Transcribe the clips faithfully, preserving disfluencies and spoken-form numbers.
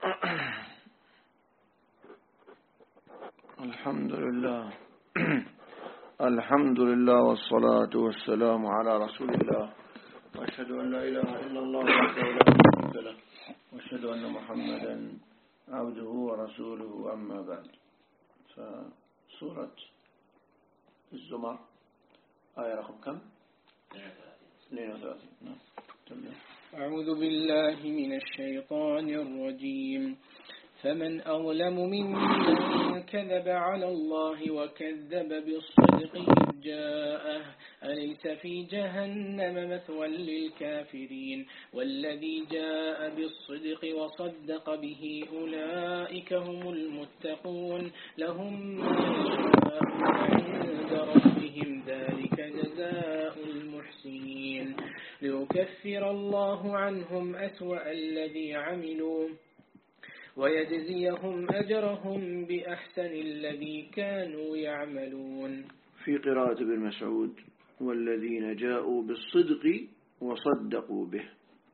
الحمد لله الحمد لله والصلاة والسلام على رسول الله، وأشهد أن لا إله إلا الله وحده لا شريك له، وأشهد أن محمدا عبده ورسوله. أما بعد، فسورة الزمر آية رقم كم؟ اثنين وثلاثين. أعوذ بالله من الشيطان الرجيم. فمن أظلم ممن كذب على الله وكذب بالصدق إذ جاءه، أليس في جهنم مثوى للكافرين؟ والذي جاء بالصدق وصدق به أولئك هم المتقون، لهم ما يشاءون عند ربهم، ذلك جزاء المحسنين. ليكفر الله عنهم أسوأ الذي عملوا ويجزيهم أجرهم بأحسن الذي كانوا يعملون. في قراءة ابن مسعود: والذين جاءوا بالصدق وصدقوا به.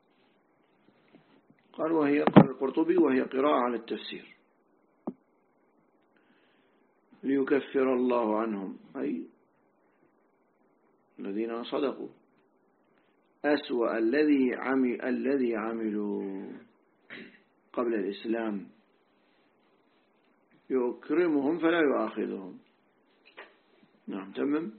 قال وهي قال القرطبي وهي قراءة على التفسير. ليكفر الله عنهم أي الذين صدقوا أسوأ الذي عمل الذي عملوا قبل الإسلام، يكرمهم فلا يؤاخذهم. نعم تمام.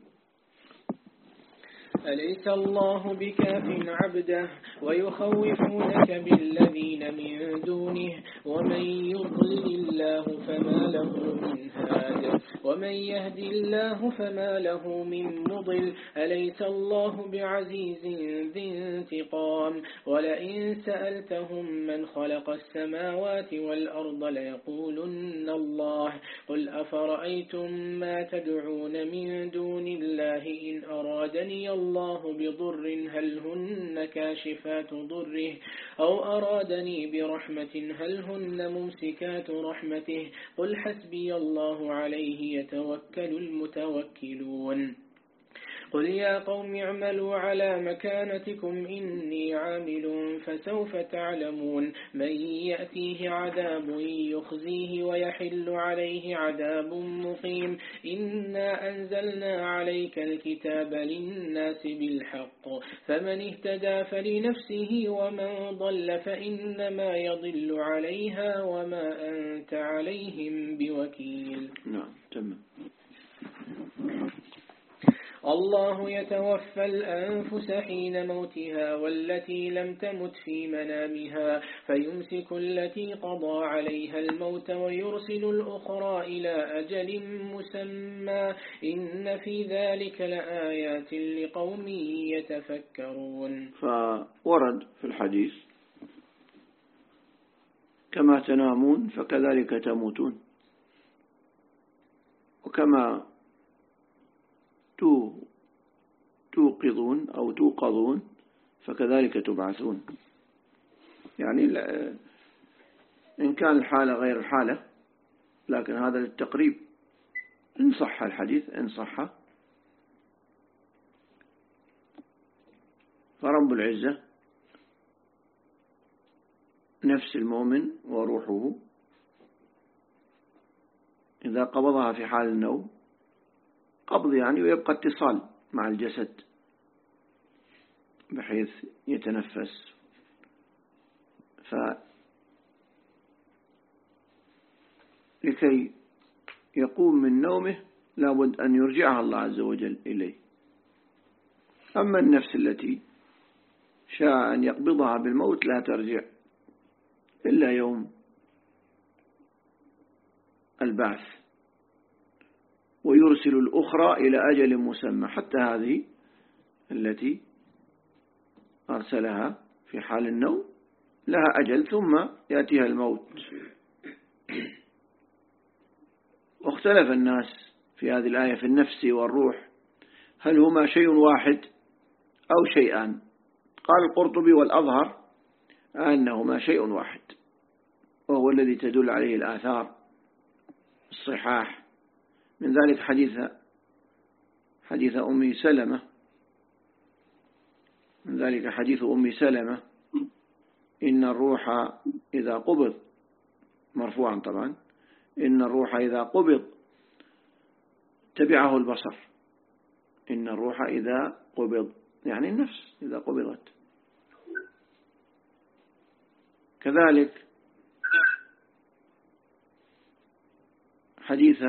أليس الله بكاف عبده ويخوفونك بالذين من دونه، ومن يضلل الله فما له من هاد ومن يهدي الله فما له من مضل. أليس الله بعزيز ذي انتقام؟ ولئن سألتهم من خلق السماوات والأرض ليقولن الله. قل أفرأيتم ما تدعون من دون الله إن أرادني الله الله بضر هل هن كاشفات ضره، أو أرادني برحمة هل هن ممسكات رحمته. قل حسبي الله عليه يتوكل المتوكلون. قل يا قوم اعملوا على مكانتكم إني عامل فسوف تعلمون من يأتيه عذاب يخزيه ويحل عليه عذاب مقيم. إنا أنزلنا عليك الكتاب للناس بالحق، فمن اهتدى فلنفسه ومن ضل فإنما يضل عليها وما أنت عليهم بوكيل. نعم تمام. الله يتوفى الأنفس حين موتها والتي لم تمت في منامها، فيمسك التي قضى عليها الموت ويرسل الأخرى إلى أجل مسمى، إن في ذلك لآيات لقوم يتفكرون. فورد في الحديث: كما تنامون فكذلك تموتون، وكما توقظون أو توقظون فكذلك تبعثون. يعني إن كان الحالة غير الحالة، لكن هذا للتقريب إن صح الحديث إن صح. فرب العزة نفس المؤمن وروحه إذا قبضها في حال النوم قبض يعني، ويبقى اتصال مع الجسد بحيث يتنفس. فلكي يقوم من نومه لابد أن يرجعها الله عز وجل إليه. أما النفس التي شاء أن يقبضها بالموت لا ترجع إلا يوم البعث، ويرسل الأخرى إلى أجل مسمى. حتى هذه التي أرسلها في حال النوم لها أجل ثم يأتيها الموت. واختلف الناس في هذه الآية في النفس والروح، هل هما شيء واحد أو شيئان؟ قال القرطبي: والأظهر أنهما شيء واحد، وهو الذي تدل عليه الآثار الصحاح. من ذلك حديث حديث أم سلمة من ذلك حديث أم سلمة: إن الروح إذا قبض مرفوعا طبعا، إن الروح إذا قبض تبعه البصر. إن الروح إذا قبض يعني النفس إذا قبضت. كذلك حديث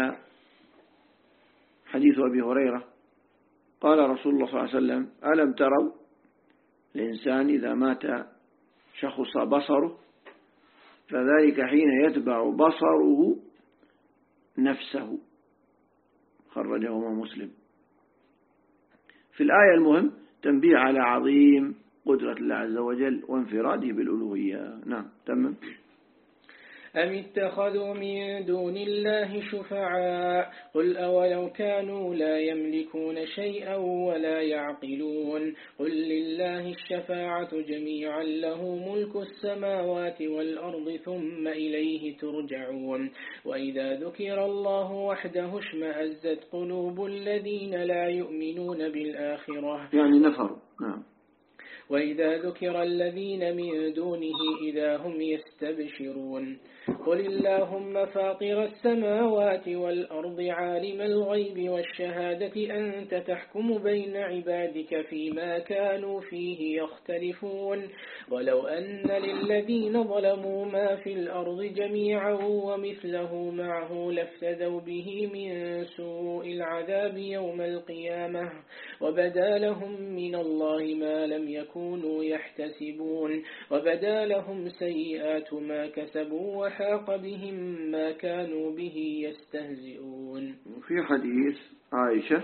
حديث أبي هريرة قال رسول الله صلى الله عليه وسلم: ألم تروا الإنسان إذا مات شخص بصره فذلك حين يتبع بصره نفسه. خرجه مسلم. في الآية المهم تنبيه على عظيم قدرة الله عز وجل وانفراده بالألوهية. نعم تمام. أم اتخذوا من دون الله شفعاء قل أولو كانوا لا يملكون شيئا ولا يعقلون قل لله الشفاعة جميعا له ملك السماوات والأرض ثم إليه ترجعون وإذا ذكر الله وحده اشمأزت قلوب الذين لا يؤمنون بالآخرة يعني نفر. نعم. وإذا ذكر الذين من دونه إذا هم يستبشرون قل اللهم فاطر السماوات والأرض عالم الغيب والشهادة أنت تحكم بين عبادك فيما كانوا فيه يختلفون ولو أن للذين ظلموا ما في الأرض جميعا ومثله معه لافتدوا به من سوء العذاب يوم القيامة وبدا لهم من الله ما لم يكونوا يحتسبون وبدا لهم سيئات ما كسبوا وحاق بهم ما كانوا به يستهزئون. في حديث عائشة: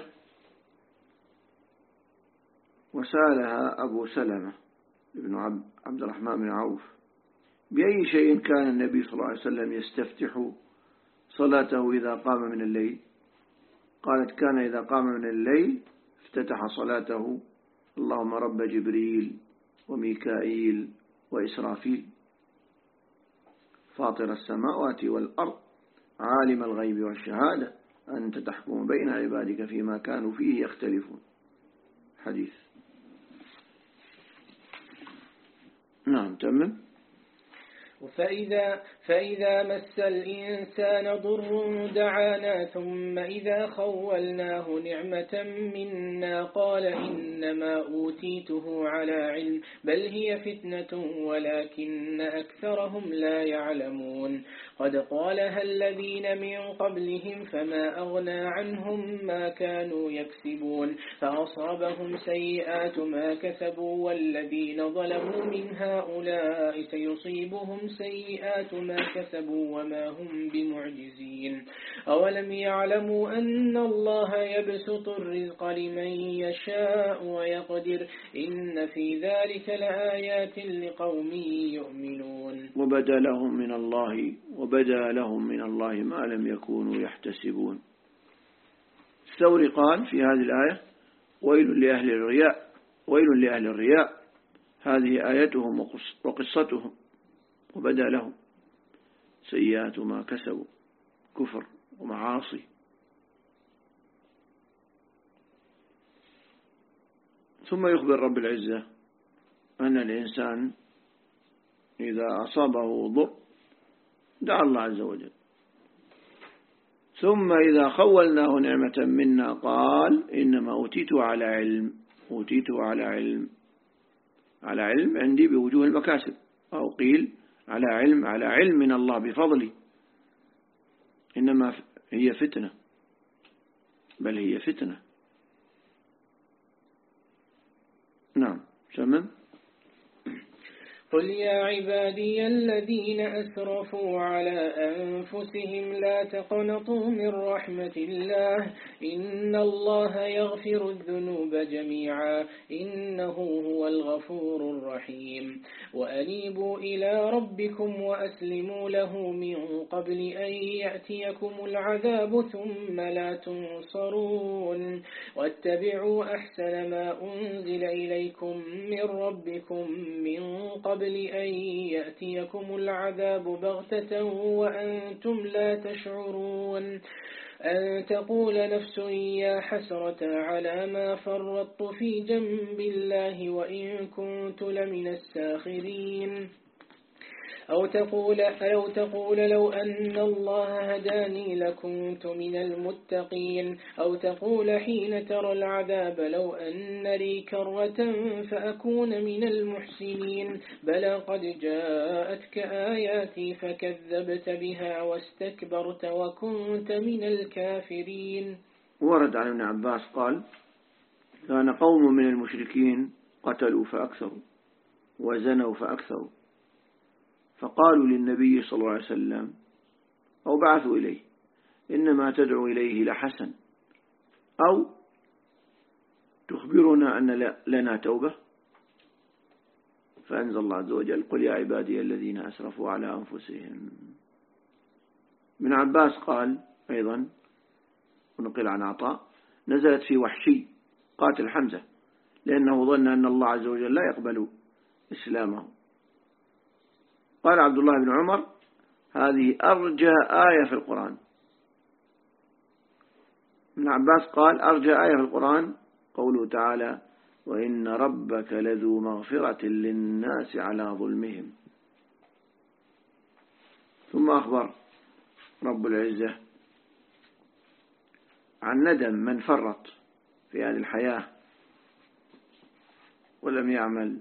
وسألها أبو سلمة ابن عبد الرحمن بن عوف: بأي شيء كان النبي صلى الله عليه وسلم يستفتح صلاته إذا قام من الليل؟ قالت: كان إذا قام من الليل افتتح صلاته: اللهم رب جبريل وميكائيل وإسرافيل فاطر السماوات والأرض عالم الغيب والشهادة أنت تحكم بين عبادك فيما كانوا فيه يختلفون. حديث. نعم تمام. فإذا, فإذا مس الإنسان ضر دعانا ثم إذا خولناه نعمة منا قال إنما أوتيته على علم بل هي فتنة ولكن أكثرهم لا يعلمون قد قالها الذين من قبلهم فما أغنى عنهم ما كانوا يكسبون فأصابهم سيئات ما كسبوا والذين ظلموا من هؤلاء سيصيبهم سيئات ما كسبوا وما هم بمعجزين أولم يعلموا أن الله يبسط الرزق لمن يشاء ويقدر إن في ذلك لآيات لقوم يؤمنون وبدا لهم من الله وبدا لهم من الله ما لم يكونوا يحتسبون. الثوري قال في هذه الآية: ويل لأهل الرياء ويل لأهل الرياء هذه آيتهم وقصتهم وبدا لهم سيئات ما كسبوا كفر ومعاصي. ثم يخبر رب العزة أن الإنسان إذا أصابه ضر دعا الله عز وجل ثم إذا خولناه نعمة منا قال إنما أوتيته على علم أوتيته على علم على علم عندي بوجوه المكاسب أو قيل على علم على علم من الله بفضله إنما هي فتنة بل هي فتنة. نعم سمم. قل يا عبادي الذين أسرفوا على أنفسهم لا تقنطوا من رحمة الله إن الله يغفر الذنوب جميعا إنه هو الغفور الرحيم وأنيبوا إلى ربكم وأسلموا له من قبل أن يأتيكم العذاب ثم لا تنصرون واتبعوا أحسن ما أنزل إليكم من ربكم من قبل قبل أن يأتيكم العذاب بغتة وأنتم لا تشعرون أن تقول نفس يا حسرة على ما فرطت في جنب الله وإن كنت لمن الساخرين أو تقول, أو تقول لو أن الله هداني لكنت من المتقين أو تقول حين ترى العذاب لو أن لي كرة فأكون من المحسنين بلى قد جاءتك آياتي فكذبت بها واستكبرت وكنت من الكافرين. ورد عن ابن عباس قال كان قوم من المشركين قتلوا فأكثروا وزنوا فأكثروا فقالوا للنبي صلى الله عليه وسلم أو بعثوا إليه إنما تدعو إليه لحسن أو تخبرنا أن لنا توبة فأنزل الله عز وجل قل يا عبادي الذين أسرفوا على أنفسهم. ابن عباس قال أيضا ونقل عن عطاء نزلت في وحشي قاتل حمزة لأنه ظن أن الله عز وجل لا يقبل إسلامه. قال عبد الله بن عمر هذه أرجى آية في القرآن. ابن عباس قال أرجى آية في القرآن قوله تعالى وإن ربك لذو مغفرة للناس على ظلمهم. ثم أخبر رب العزة عن ندم من فرط في هذه الحياة ولم يعمل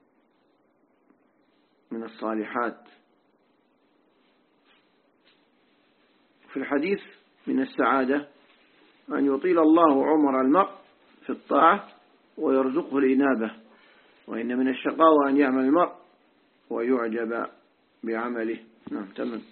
من الصالحات. في الحديث من السعادة أن يطيل الله عمر المرء في الطاعة ويرزقه الإنابة وإن من الشقاوة أن يعمل المرء ويعجب بعمله. نعم تمام.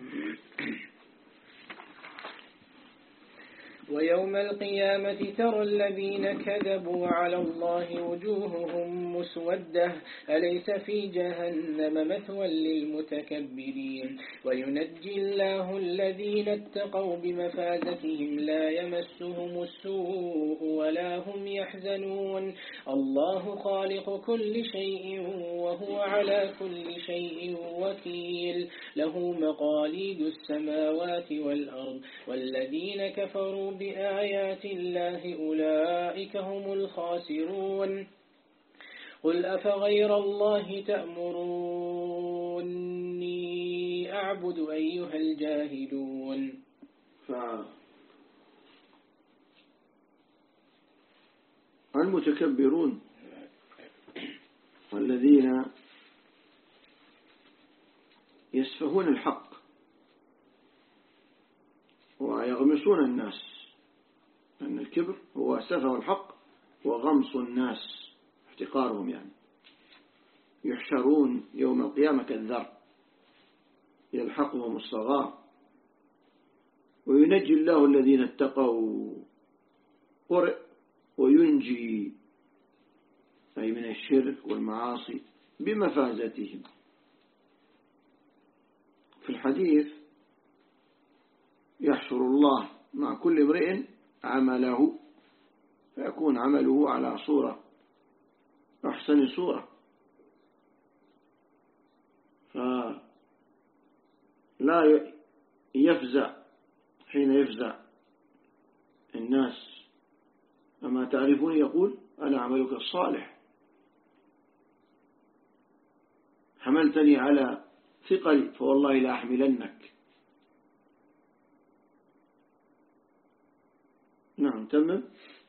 ويوم القيامة ترى الذين كذبوا على الله وجوههم مسودة أليس في جهنم مثوى للمتكبرين وينجي الله الذين اتقوا بمفازتهم لا يمسهم السوء ولا هم يحزنون الله خالق كل شيء وهو على كل شيء وكيل له مقاليد السماوات والأرض والذين كفروا بآيات الله أولئك هم الخاسرون قل أفغير الله تأمروني أعبد أيها الجاهلون. فالمتكبرون والذين يسفهون الحق ويغمسون الناس أن الكبر هو سفه الحق وغمس الناس احتقارهم يعني يحشرون يوم القيامة كالذر يلحقهم الصغار وينجي الله الذين اتقوا قرئ وينجي أي من الشرك والمعاصي بمفازتهم. في الحديث يحشر الله مع كل امرئ عمله فيكون عمله على صورة أحسن صورة فلا يفزع حين يفزع الناس أما تعرفون يقول أنا عملك الصالح حملتني على ثقل فوالله لا أحملنك. نعم تمام.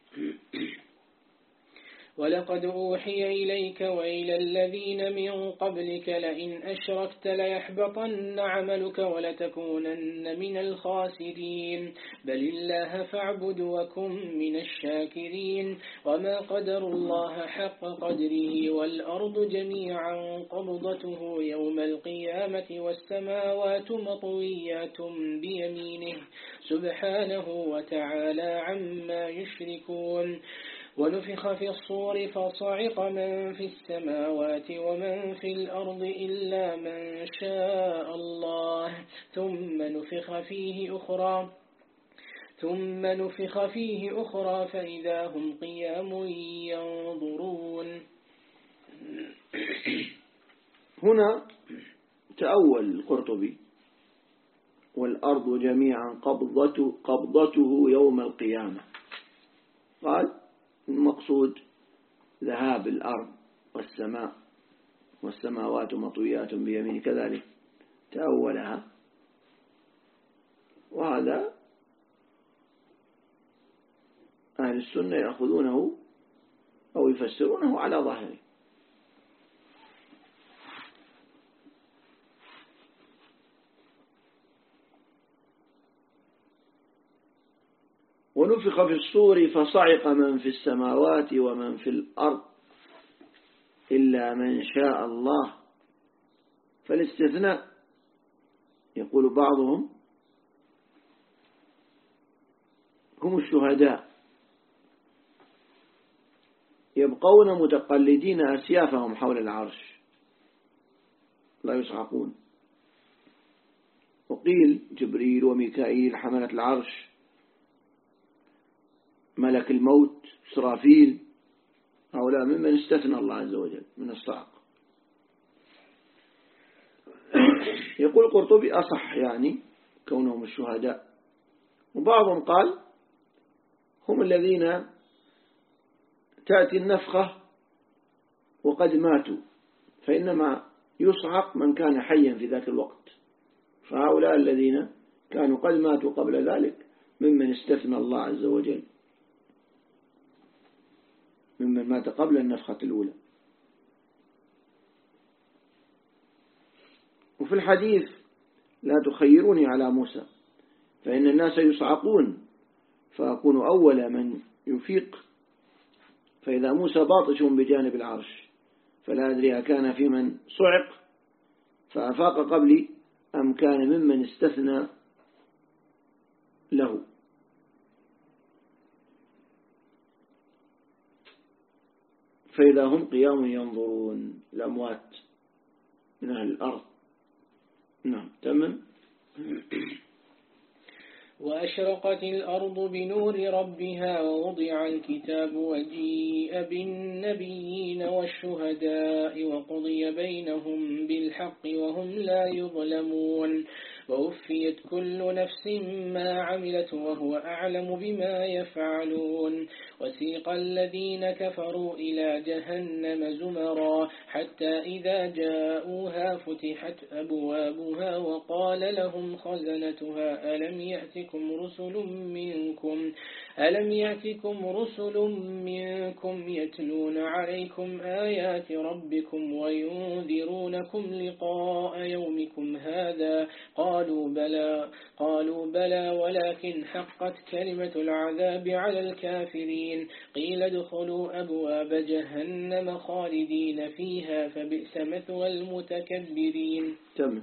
ولقد أوحي إليك وإلى الذين من قبلك لئن أشركت ليحبطن عملك ولتكونن من الخاسرين بل الله فاعبد وكن من الشاكرين وما قدر الله حق قدره والأرض جميعا قبضته يوم القيامة والسماوات مطويات بيمينه سبحانه وتعالى عما يشركون. ونفخ في الصور فصعق من في السماوات ومن في الأرض إلا من شاء الله ثم نفخ فيه أخرى ثم نفخ فيه أخرى فإذا هم قيام ينظرون. هنا تأول القرطبي والأرض جميعا قبضته, قبضته يوم القيامة قال المقصود ذهاب الأرض والسماء والسماوات مطويات بيمين كذلك تأولها، وهذا أهل السنة يأخذونه أو يفسرونه على ظاهره. ونفخ في الصور فصعق من في السماوات ومن في الأرض إلا من شاء الله. فالاستثناء يقول بعضهم هم الشهداء يبقون متقلدين أسيافهم حول العرش لا يصعقون. وقيل جبريل وميكائيل حملة العرش، ملك الموت إسرافيل، هؤلاء ممن استثنى الله عز وجل من الصعق. يقول القرطبي أصح يعني كونهم الشهداء. وبعضهم قال هم الذين تأتي النفخة وقد ماتوا، فإنما يصعق من كان حيا في ذاك الوقت، فهؤلاء الذين كانوا قد ماتوا قبل ذلك ممن استثنى الله عز وجل، ممن مات قبل النفخة الأولى. وفي الحديث لا تخيروني على موسى فإن الناس يصعقون فأكون أول من يفيق، فإذا موسى باطش بجانب العرش فلا أدري أكان في من صعق فأفاق قبلي أم كان ممن استثنى له. فإذا هم قيام ينظرون الأموات من أهل الأرض. نعم تمام. وأشرقت الأرض بنور ربها ووضع الكتاب وجيء بالنبيين والشهداء وقضي بينهم بالحق وهم لا يظلمون ووفيت كل نفس ما عملت وهو أعلم بما يفعلون. وسيق الذين كفروا إلى جهنم زمرا حتى إذا جاءوها فتحت أبوابها وقال لهم خزنتها ألم يأتكم رسل منكم ألم يأتكم رسل منكم يتلون عليكم آيات ربكم وينذرونكم لقاء يومكم هذا قالوا بلى قالوا بلى ولكن حقت كلمة العذاب على الكافرين قيل ادخلوا أبواب جهنم خالدين فيها فبئس مثوى المتكبرين. تمام.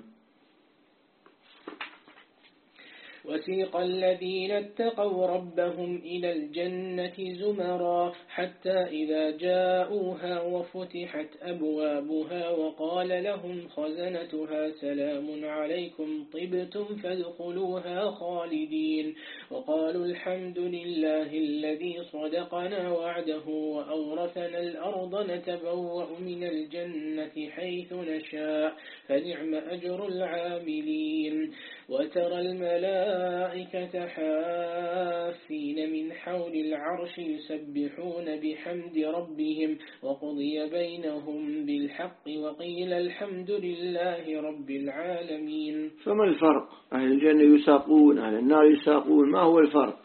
وسيق الذين اتقوا ربهم إلى الجنة زمرا حتى إذا جاءوها وفتحت أبوابها وقال لهم خزنتها سلام عليكم طبتم فادخلوها خالدين وقالوا الحمد لله الذي صدقنا وعده وأورثنا الأرض نتبوأ من الجنة حيث نشاء فنعم أجر العاملين. وترى الملائكة حافين من حول العرش يسبحون بحمد ربهم وقضي بينهم بالحق وقيل الحمد لله رب العالمين. فما الفرق؟ أهل الجنة يساقون أهل النار يساقون، ما هو الفرق؟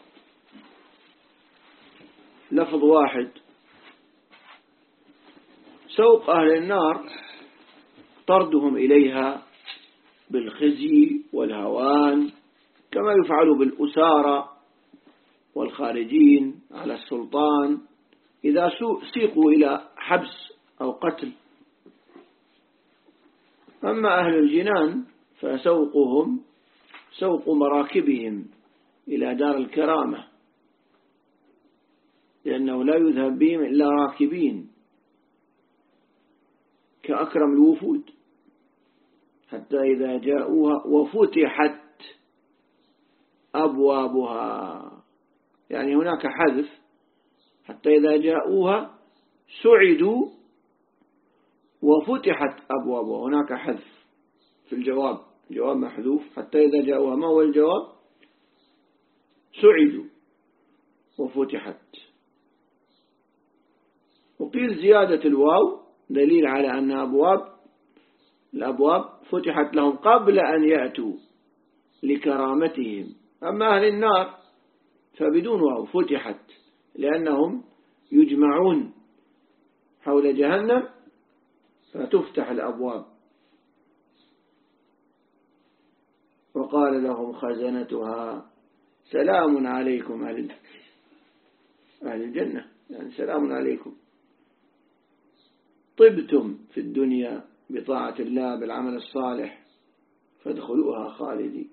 لفظ واحد. سوق أهل النار طردهم إليها بالخزي والهوان كما يفعل بالأسارى والخارجين على السلطان إذا سيقوا إلى حبس أو قتل. أما أهل الجنان فسوقهم سوق مراكبهم إلى دار الكرامة، لأنه لا يذهب بهم إلا راكبين كأكرم الوفود. حتى إذا جاءوها وفتحت أبوابها، يعني هناك حذف، حتى إذا جاءوها سعدوا وفتحت أبوابها، هناك حذف في الجواب، الجواب محذوف. حتى إذا جاءوها ما هو الجواب؟ سعدوا وفتحت. وقيل زيادة الواو دليل على أن أبواب الأبواب فتحت لهم قبل أن يأتوا لكرامتهم. أما أهل النار فبدون واو فتحت لأنهم يجمعون حول جهنم فتفتح الأبواب. وقال لهم خزنتها سلام عليكم أهل الجنة، يعني سلام عليكم طبتم في الدنيا بطاعة الله بالعمل الصالح فادخلوها خالدين.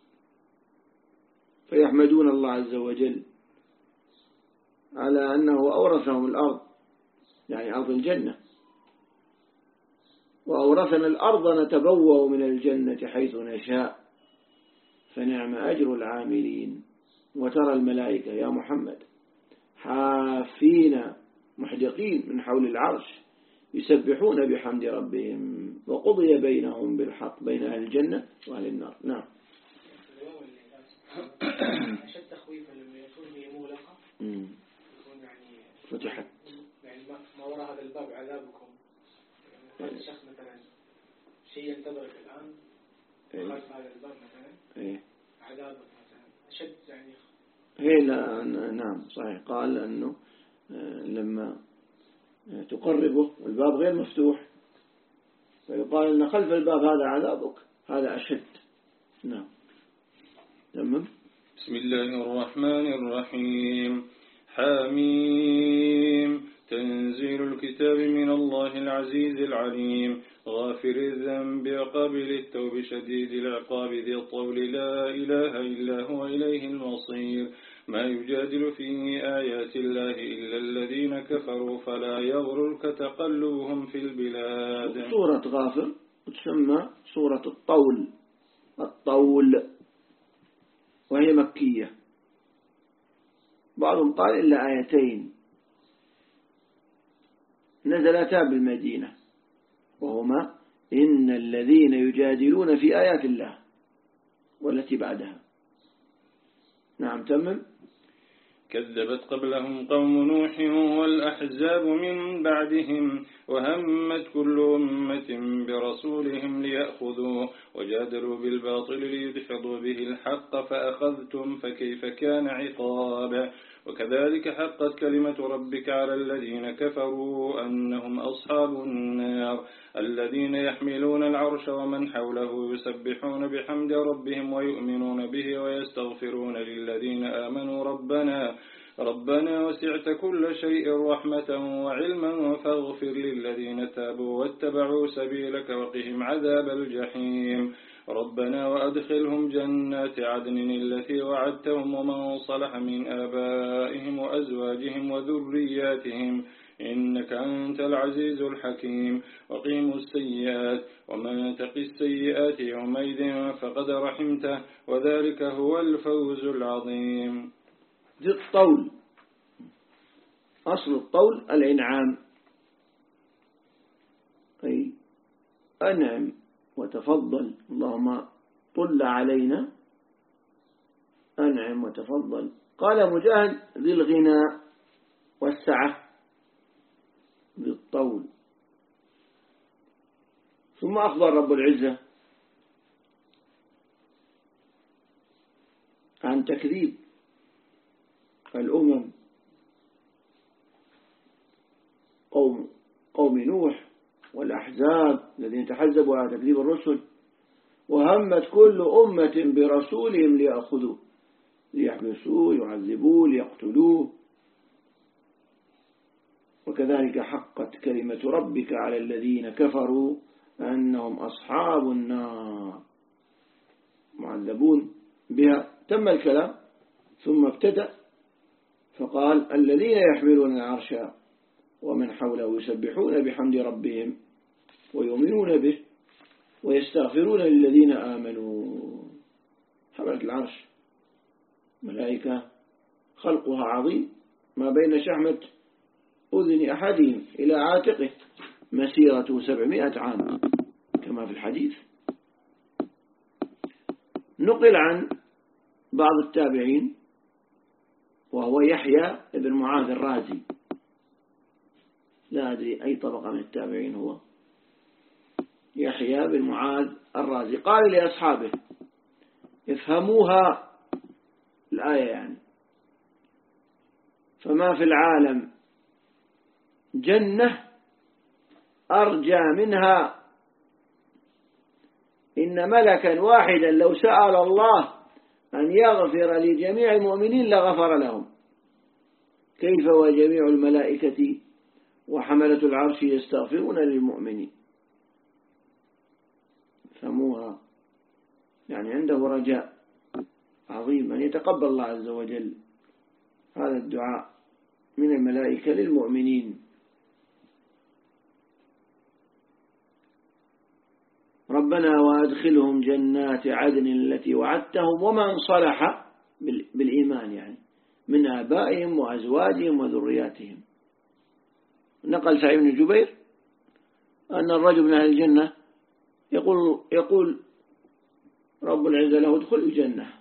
فيحمدون الله عز وجل على أنه أورثهم الأرض، يعني أرض الجنة، وأورثنا الأرض نتبوأ من الجنة حيث نشاء فنعم أجر العاملين. وترى الملائكة يا محمد حافين محدقين من حول العرش يسبحون بحمد ربهم وقضي بينهم بالحق بين أهل الجنة وأهل النار. نعم. أشد تخويفا لما يكون هي مغلقة يكون يعني فتحت يعني ما وراء هذا الباب عذابكم، يعني هذا الشخص مثلا شيء ينتظرك الآن خلف هذا الباب مثلا إيه. عذابك مثلا أشد يعني هي لا نعم صحيح. قال أنه لما تقربه والباب غير مفتوح فيقال أن خلف الباب هذا عذابك، هذا أشد. نعم. تمام. بسم الله الرحمن الرحيم. حميم. تنزيل الكتاب من الله العزيز العليم غافر الذنب قابل التوب شديد العقاب ذي الطول لا إله إلا هو إليه المصير. ما يجادل في آيات الله إلا الذين كفروا فلا يغررك تقلبهم في البلاد. سورة غافر تسمى سورة الطول، الطول، وهي مكية. بعضهم قال إلا آيتين نزلتا بالمدينة وهما إن الذين يجادلون في آيات الله والتي بعدها. نعم. تمام. كذبت قبلهم قوم نوح والأحزاب من بعدهم وهمت كل أمة برسولهم ليأخذوه وجادلوا بالباطل ليدحضوا به الحق فأخذتم فكيف كان عقاب. وكذلك حقت كلمة ربك على الذين كفروا أنهم أصحاب النار الذين يحملون العرش ومن حوله يسبحون بحمد ربهم ويؤمنون به ويستغفرون للذين آمنوا ربنا ربنا وسعت كل شيء رحمة وعلما فاغفر للذين تابوا واتبعوا سبيلك وقهم عذاب الجحيم. ربنا وأدخلهم جنات عدن التي وعدتهم ومن صلح من آبائهم وأزواجهم وذرياتهم إنك أنت العزيز الحكيم. وقيموا السيئات ومن تق السيئات يومئذ فقد رحمته وذلك هو الفوز العظيم. ذي الطول، أصل الطول الإنعام، أي أنعم وتفضل، اللهم طل علينا، أنعم وتفضل. قال مجاهد ذي الغنى والسعة بالطول. ثم أخبر رب العزة عن تكذيب الأمم قوم قوم نوح والأحزاب الذين تحزبوا على تكذيب الرسل وهمت كل أمة برسولهم ليأخذوه ليحبسوه يعذبوه ليقتلوه. وكذلك حقت كلمة ربك على الذين كفروا أنهم أصحاب النار معذبون بها. تم الكلام ثم ابتدأ فقال الذين يحملون العرش ومن حوله يسبحون بحمد ربهم ويؤمنون به ويستغفرون للذين آمنوا. حملة العرش ملائكة خلقها عظيم ما بين شحمة أذن أحدهم إلى عاتقه مسيرة سبعمائة عام كما في الحديث. نقل عن بعض التابعين وهو يحيى بن معاذ الرازي، لا أدري أي طبقة من التابعين هو، يحيى بن معاذ الرازي قال لأصحابه افهموها الآية يعني فما في العالم جنة أرجى منها إن ملكا واحدا لو سأل الله أن يغفر لجميع المؤمنين لغفر لهم كيف وجميع الملائكة وحملة العرش يستغفرون للمؤمنين فهموها يعني عنده رجاء عظيم أن يتقبل الله عز وجل هذا الدعاء من الملائكة للمؤمنين ربنا وأدخلهم جنات عدن التي وعدتهم ومن صلح بالإيمان يعني من آبائهم وأزواجهم وذرياتهم. نقل سعيد بن جبير أن الرجل من أهل الجنة يقول, يقول رب العزة له ادخل الجنة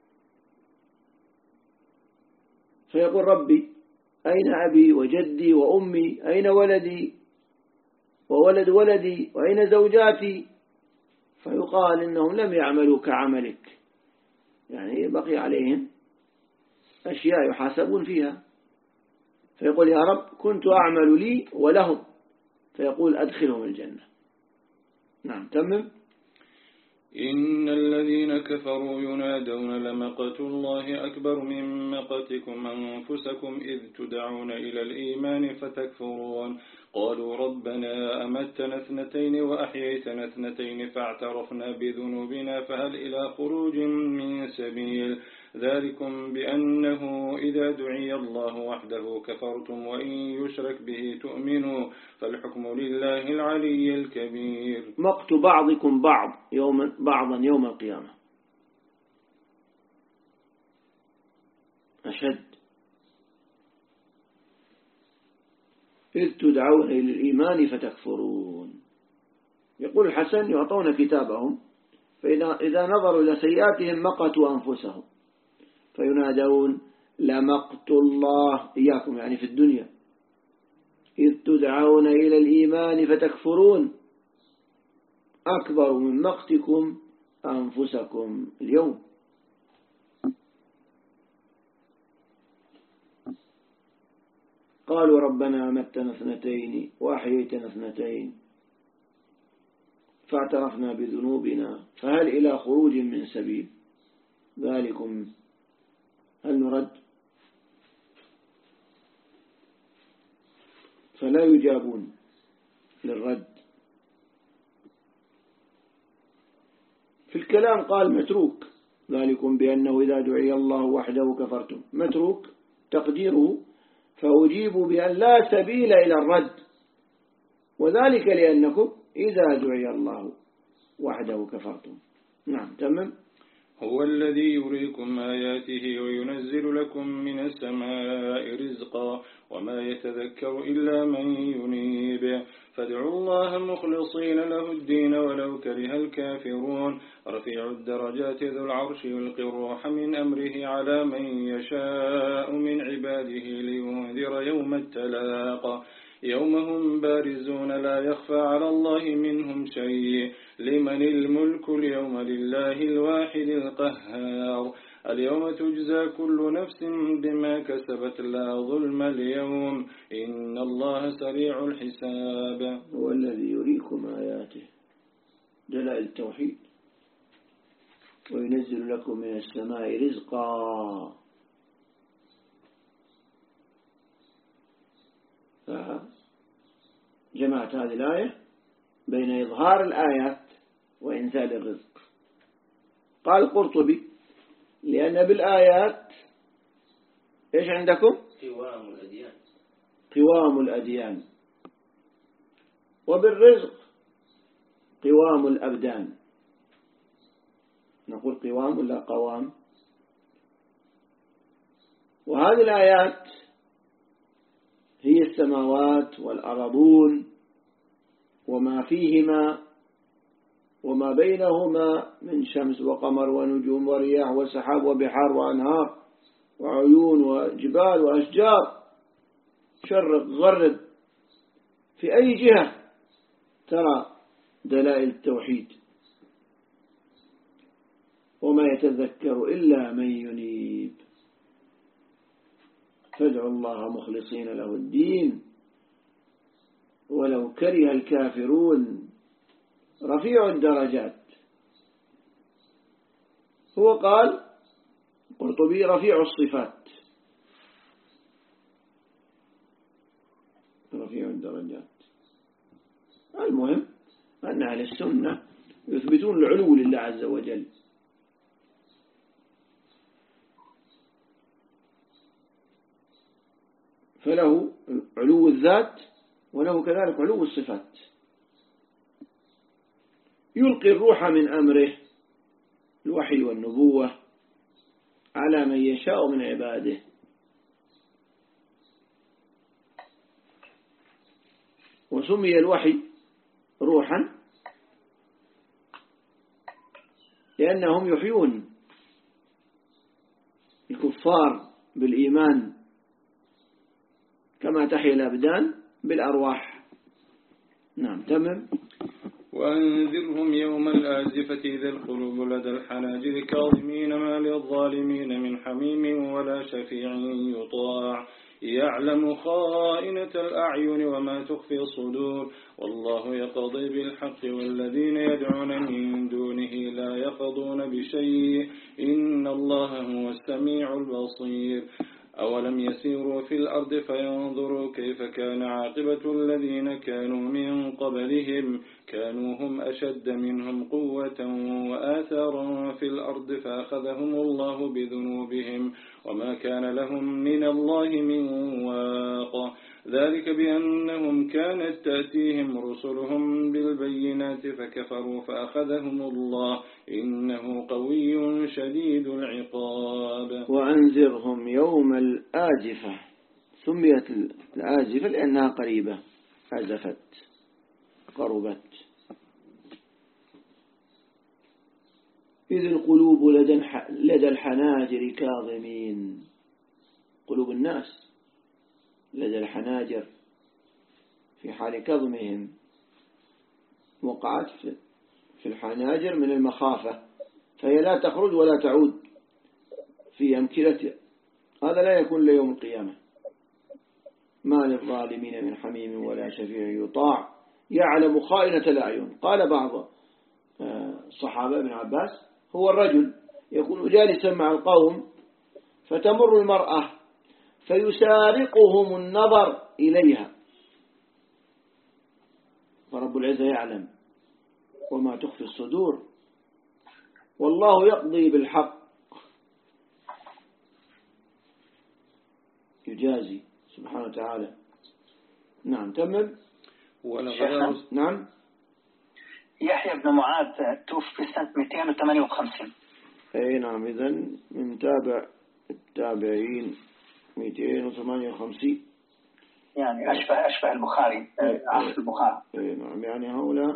فيقول ربي أين أبي وجدي وأمي أين ولدي وولد ولدي وأين زوجاتي فيقال إنهم لم يعملوا كعملك يعني بقي عليهم أشياء يحاسبون فيها فيقول يا رب كنت أعمل لي ولهم فيقول أدخلهم الجنة. نعم تمم. إن الذين كفروا ينادون لمقت الله أكبر من مقتكم أنفسكم إذ تدعون إلى الإيمان فتكفرون قالوا ربنا أمتنا اثنتين وأحييتنا اثنتين فاعترفنا بذنوبنا فهل إلى خروج من سبيل ذلكم بأنه إذا دعي الله وحده كفرتم وإن يشرك به تؤمنوا فالحكم لله العلي الكبير. مقت بعضكم بعض يوم بعضا يوم القيامة أشد إذ تدعون إلى الإيمان فتكفرون. يقول الحسن يعطون كتابهم فإذا نظروا إلى سيئاتهم مقتوا أنفسهم فينادون لمقت الله إياكم يعني في الدنيا إذ تدعون إلى الإيمان فتكفرون أكبر من مقتكم أنفسكم اليوم. قالوا ربنا أمتنا اثنتين وأحييتنا اثنتين فاعترفنا بذنوبنا فهل إلى خروج من سبيل ذلكم هل نرد فلا يجابون للرد. في الكلام قال متروك ذلكم بأنه إذا دعي الله وحده كفرتم متروك تقديره فأجيب بأن لا سبيل إلى الرد وذلك لأنكم إذا دعي الله وحده كفرتم. نعم تمام. هو الذي يريكم آياته وينزل لكم من السماء رزقا وما يتذكر إلا من ينيب فادعوا الله مخلصين له الدين ولو كره الكافرون رفيع الدرجات ذو العرش يلقي الروح من أمره على من يشاء من عباده لينذر يوم التلاق يوم هم بارزون لا يخفى على الله منهم شيء لمن الملك اليوم لله الواحد القهار اليوم تجزى كل نفس بما كسبت لا ظلم اليوم إن الله سريع الحساب. هو الذي يريكم آياته دلائل التوحيد وينزل لكم من السماء رزقا جمعت هذه الآية بين إظهار الآيات وإنزال الرزق. قال القرطبي لأن بالآيات إيش عندكم قوام الأديان قوام الأديان وبالرزق قوام الأبدان. نقول قوام ولا قوام. وهذه الآيات هي السماوات والأرضون وما فيهما وما بينهما من شمس وقمر ونجوم ورياح وسحاب وبحار وأنهار وعيون وجبال وأشجار شرق غرب في أي جهة ترى دلائل التوحيد، وما يتذكر إلا من ينيب. فادعوا الله مخلصين له الدين ولو كره الكافرون. رفيع الدرجات، هو قال قرطبي رفيع الصفات، رفيع الدرجات. المهم أن أهل السنة يثبتون العلو لله عز وجل، فله علو الذات وله كذلك علو الصفات. يلقي الروح من أمره، الوحي والنبوة، على من يشاء من عباده. وسمي الوحي روحا لأنهم يحيون الكفار بالإيمان كما تحيا الأبدان بالأرواح. نعم تمام. وأنذرهم يوم الآزفة إذا القلوب لدى الحناجر كاظمين ما للظالمين من حميم ولا شفيع يطاع يعلم خائنة الأعين وما تخفي الصدور والله يقضي بالحق والذين يدعون من دونه لا يقضون بشيء إن الله هو السميع البصير. أولم يسيروا في الأرض فينظروا كيف كان عاقبة الذين كانوا من قبلهم كانوا هم أشد منهم قوة وآثارا في الأرض فأخذهم الله بذنوبهم وما كان لهم من الله من واق ذلك بأنهم كانت تأتيهم رسلهم بالبينات فكفروا فأخذهم الله إنه قوي شديد العقاب. وأنذرهم يوم الآزفة، سميت الآزفة لأنها قريبة، أزفت قربت. إذ القلوب لدى الحناجر كاظمين، قلوب الناس لدى الحناجر في حال كظمهم، وقعت في الحناجر من المخافة، فهي لا تخرج ولا تعود في أمكنتها. هذا لا يكون ليوم القيامة. ما للظالمين من حميم ولا شفيع يطاع يعلم خائنة الأعين. قال بعض الصحابة ابن عباس هو الرجل يكون جالسا مع القوم فتمر المرأة فيسارقهم النظر إليها، فرب العزة يعلم وما تخفي الصدور والله يقضي بالحق يجازي سبحانه وتعالى. نعم تمم. نعم. يحيى بن معاذ توفي سنة مئتين وثمانية وخمسين. أي نعم، إذن من تابع التابعين مئتين وثمانية وخمسين، يعني أشبه أشبه البخاري، عصر البخاري. أي نعم، يعني هؤلاء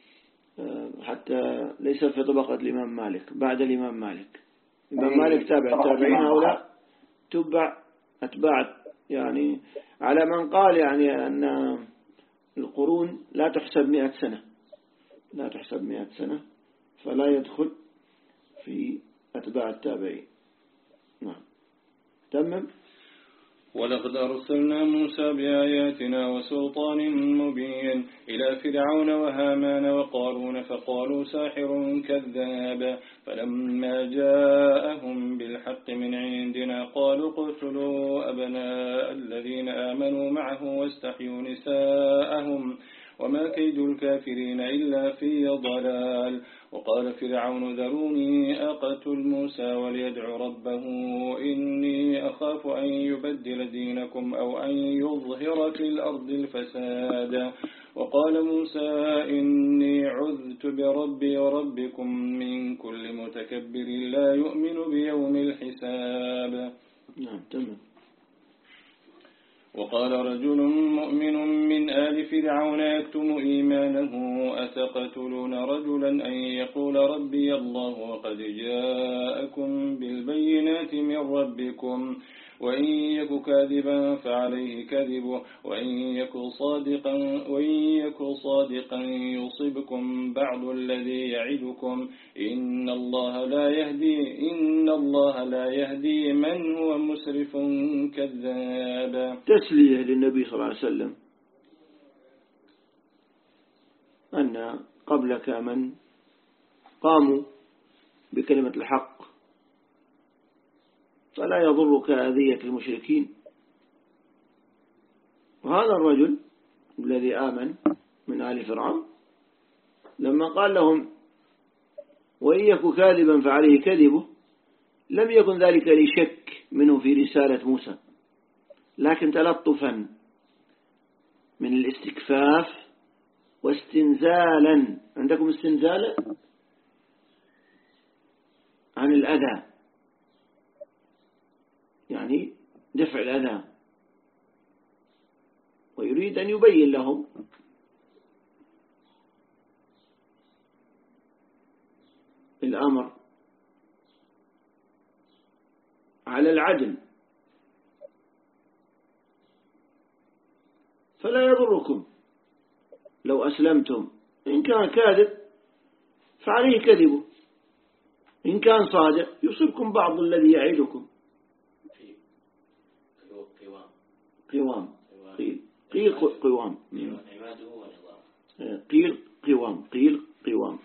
حتى ليس في طبقة الإمام مالك، بعد الإمام مالك. الإمام مالك تابع التابعين، هؤلاء تبع أتباع، يعني على من قال يعني أن القرون لا تحسب مئة سنة، لا تحسب مئة سنة، فلا يدخل في أتباع التابعين. نعم تمام. ولقد أرسلنا موسى بآياتنا وسلطان مبين إلى فرعون وهامان وقارون فقالوا ساحر كذاب فلما جاءهم بالحق من عندنا قالوا اقتلوا أبناء الذين آمنوا معه واستحيوا نساءهم وما كيد الكافرين إلا في ضلال. وقال فرعون ذروني أقتل موسى وليدع ربه إني أخاف أن يبدل دينكم أو أن يظهر في الأرض الفساد. وقال موسى إني عذت بربي وربكم من كل متكبر لا يؤمن بيوم الحساب. نعم تمام. وقال رجل مؤمن من آل فرعون يكتم إيمانه أتقتلون رجلا أن يقول ربي الله وقد جاءكم بالبينات من ربكم وإن يك كاذبا فعليه كذبه وإن يك صادقا وإن يك صادقا يصبكم بعض الذي يعدكم إن الله لا يهدي إن الله لا يهدي من هو مسرف كذاب. تسلية للنبي صلى الله عليه وسلم أن قبلك من قاموا بكلمة الحق فلا يضرك أذية المشركين. وهذا الرجل الذي آمن من آل فرعون لما قال لهم وإن يك كاذبا فعليه كذبه لم يكن ذلك لشك منه في رسالة موسى، لكن تلطفا من الاستكفاف واستنزالا. عندكم استنزالا عن الأذى، يعني دفع الأذى، ويريد أن يبين لهم الأمر على العدل، فلا يضركم لو أسلمتم، إن كان كاذب فعليه كذبه، إن كان صادق يصيبكم بعض الذي يعيدكم. قوام قيل قيل قوام قيل قوام قيل قوام.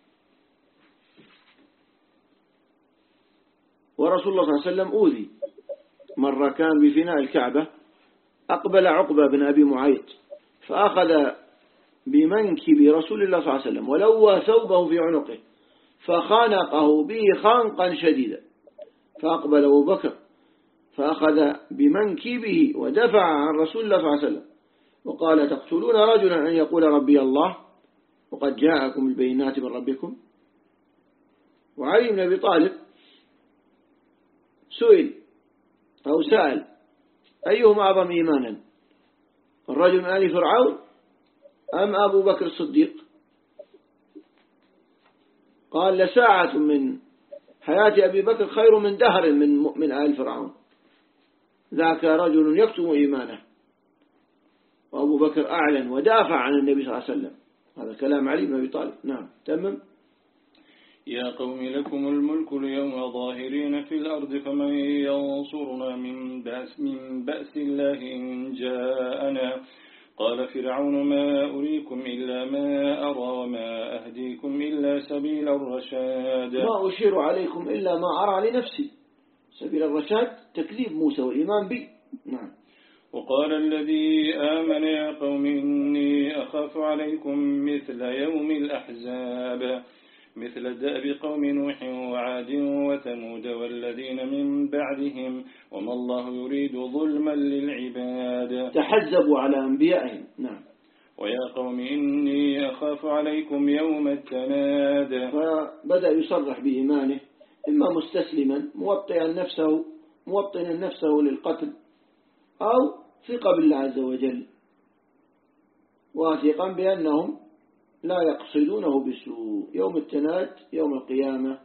ورسول الله صلى الله عليه وسلم أوذي مرة، كان بفناء الكعبة، أقبل عقبة بن أبي معيط فأخذ بمنكب رسول الله صلى الله عليه وسلم ولوى ثوبه في عنقه فخانقه به خانقا شديدا، فأقبل أبو بكر فأخذ بمنكبه ودفع عن رسول الله صلى الله عليه وسلم وقال تقتلون رجلا أن يقول ربي الله وقد جاءكم البينات من ربكم. وعلي بن أبي طالب سئل أو سأل أيهم أعظم إيمانا، الرجل من آل فرعون أم أبو بكر الصديق؟ قال لساعة من حياة أبي بكر خير من دهر من من آل فرعون، ذاك رجل يكتم إيمانه، وأبو بكر أعلن ودافع عن النبي صلى الله عليه وسلم. هذا كلام علي بن أبي طالب. نعم تمام. يا قوم لكم الملك اليوم ظاهرين في الأرض فمن ينصرنا من بأس, من بأس الله إن جاءنا. قال فرعون ما أريكم إلا ما أرى وما أهديكم إلا سبيل الرشاد. ما أشير عليكم إلا ما أرى لنفسي. سبيل الرشاد تكذيب موسى والإيمان به. نعم. وقال الذي آمن يا قوم إني أخاف عليكم مثل يوم الأحزاب مثل دأب قوم نوح وعاد وثمود والذين من بعدهم وما الله يريد ظلما للعباد. تحزبوا على أنبيائهم. نعم. ويا قوم إني أخاف عليكم يوم التناد. فبدأ يصرح بإيمانه، إما مستسلما موطئا نفسه موطنا نفسه للقتل، أو ثقة بالله عز وجل واثقا بأنهم لا يقصدونه بسوء. يوم التناد يوم القيامة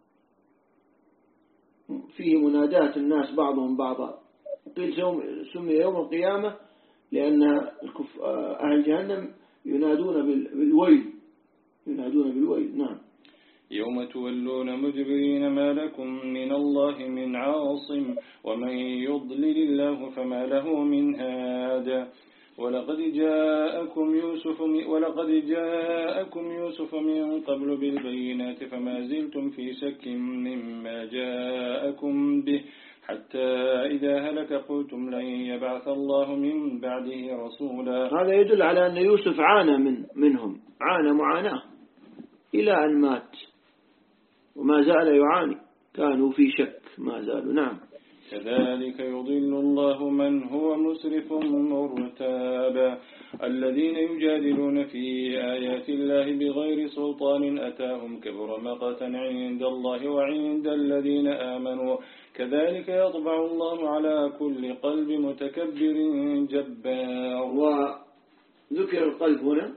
فيه منادات الناس بعضهم بعضا، قيل سمي يوم القيامة لأن أهل جهنم ينادون بالويل ينادون بالويل. نعم. يوم تولون مدبرين ما لكم من الله من عاصم ومن يضلل الله فما له من هاد. ولقد جاءكم يوسف ولقد جاءكم يوسف من قبل بالبينات فما زلتم في شك مما جاءكم به حتى إذا هلك قلتم لن يبعث الله من بعده رسولا. هذا يدل على أن يوسف عانى من منهم عانى معاناة إلى أن مات، وما زال يعاني، كانوا في شك ما زالوا. نعم. كذلك يضل الله من هو مسرف مرتاب. الذين يجادلون في آيات الله بغير سلطان أتاهم كبر مقتا عند الله وعند الذين آمنوا كذلك يطبع الله على كل قلب متكبر جبار. وذكر القلب هنا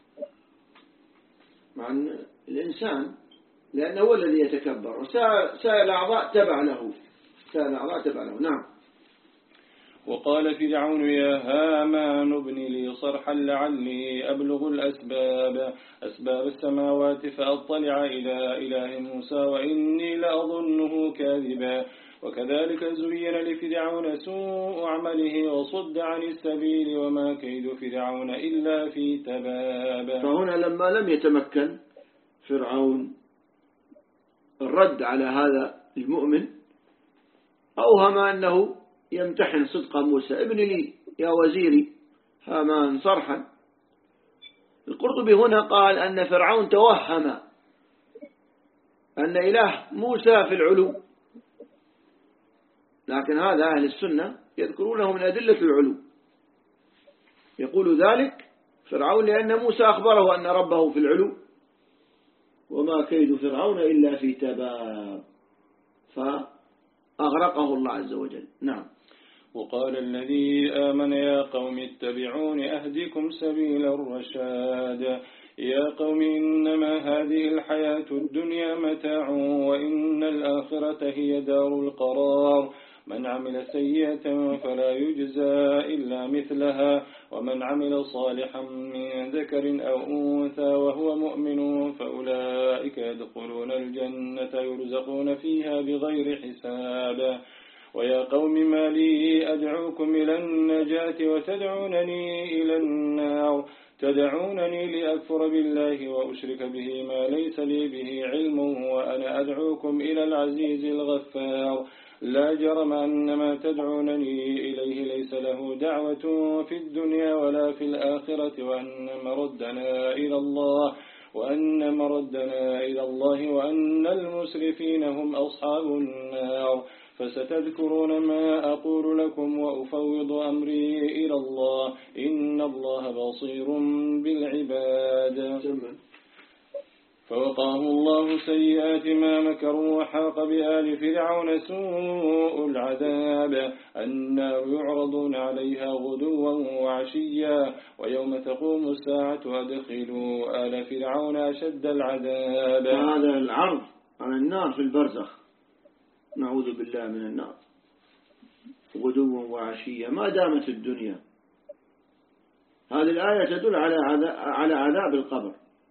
مع الإنسان لأنه هو الذي يتكبر، وسائر الأعضاء تبع له سائر الأعضاء تبع له. نعم. وقال فرعون يا هامان ابن لي صرحا لعلي أبلغ الأسباب أسباب السماوات فأطلع إلى إله موسى وإني لأظنه كاذبا وكذلك زين لفرعون سوء عمله وصد عن السبيل وما كيد فرعون إلا في تباب. فهنا لما لم يتمكن فرعون الرد على هذا المؤمن أوهم أنه يمتحن صدق موسى ابن لي يا وزيري هامان صرحا. القرطبي هنا قال أن فرعون توهم أن إله موسى في العلو، لكن هذا أهل السنة يذكرونه من أدلة العلو، يقول ذلك فرعون لأن موسى أخبره أن ربه في العلو وما كيد فرعون إلا في تباب فأغرقه الله عز وجل. نعم. وقال الذي آمن يا قوم اتبعون أهدكم سبيل الرشاد يا قوم إنما هذه الحياة الدنيا متاع وإن الآخرة هي دار القرار من عمل سيئة فلا يجزى إلا مثلها ومن عمل صالحا من ذكر أو أنثى وهو مؤمن فأولئك يدخلون الجنة يرزقون فيها بغير حساب. ويا قوم ما لي أدعوكم إلى النجاة وتدعونني إلى النار تدعونني لأكفر بالله وأشرك به ما ليس لي به علم وأنا أدعوكم إلى العزيز الغفار لا جرم أن ما تدعونني إليه ليس له دعوة في الدنيا ولا في الآخرة وأن مردنا إلى الله وأن مردنا إلى الله وأن المسرفين هم أصحاب النار فستذكرون ما أقول لكم وأفوض أمري إلى الله إن الله بصير بالعباد. فوقاه الله سيئات ما مكروا وحاق بآل فرعون سوء العذاب النار يعرضون عليها غدوا وعشيا ويوم تقوم الساعة أدخلوا آل فرعون أشد العذاب. هذا العرض على النار في البرزخ نعوذ بالله من النار غدوا وعشيا ما دامت الدنيا. هذه الآية تدل على عذاب القبر.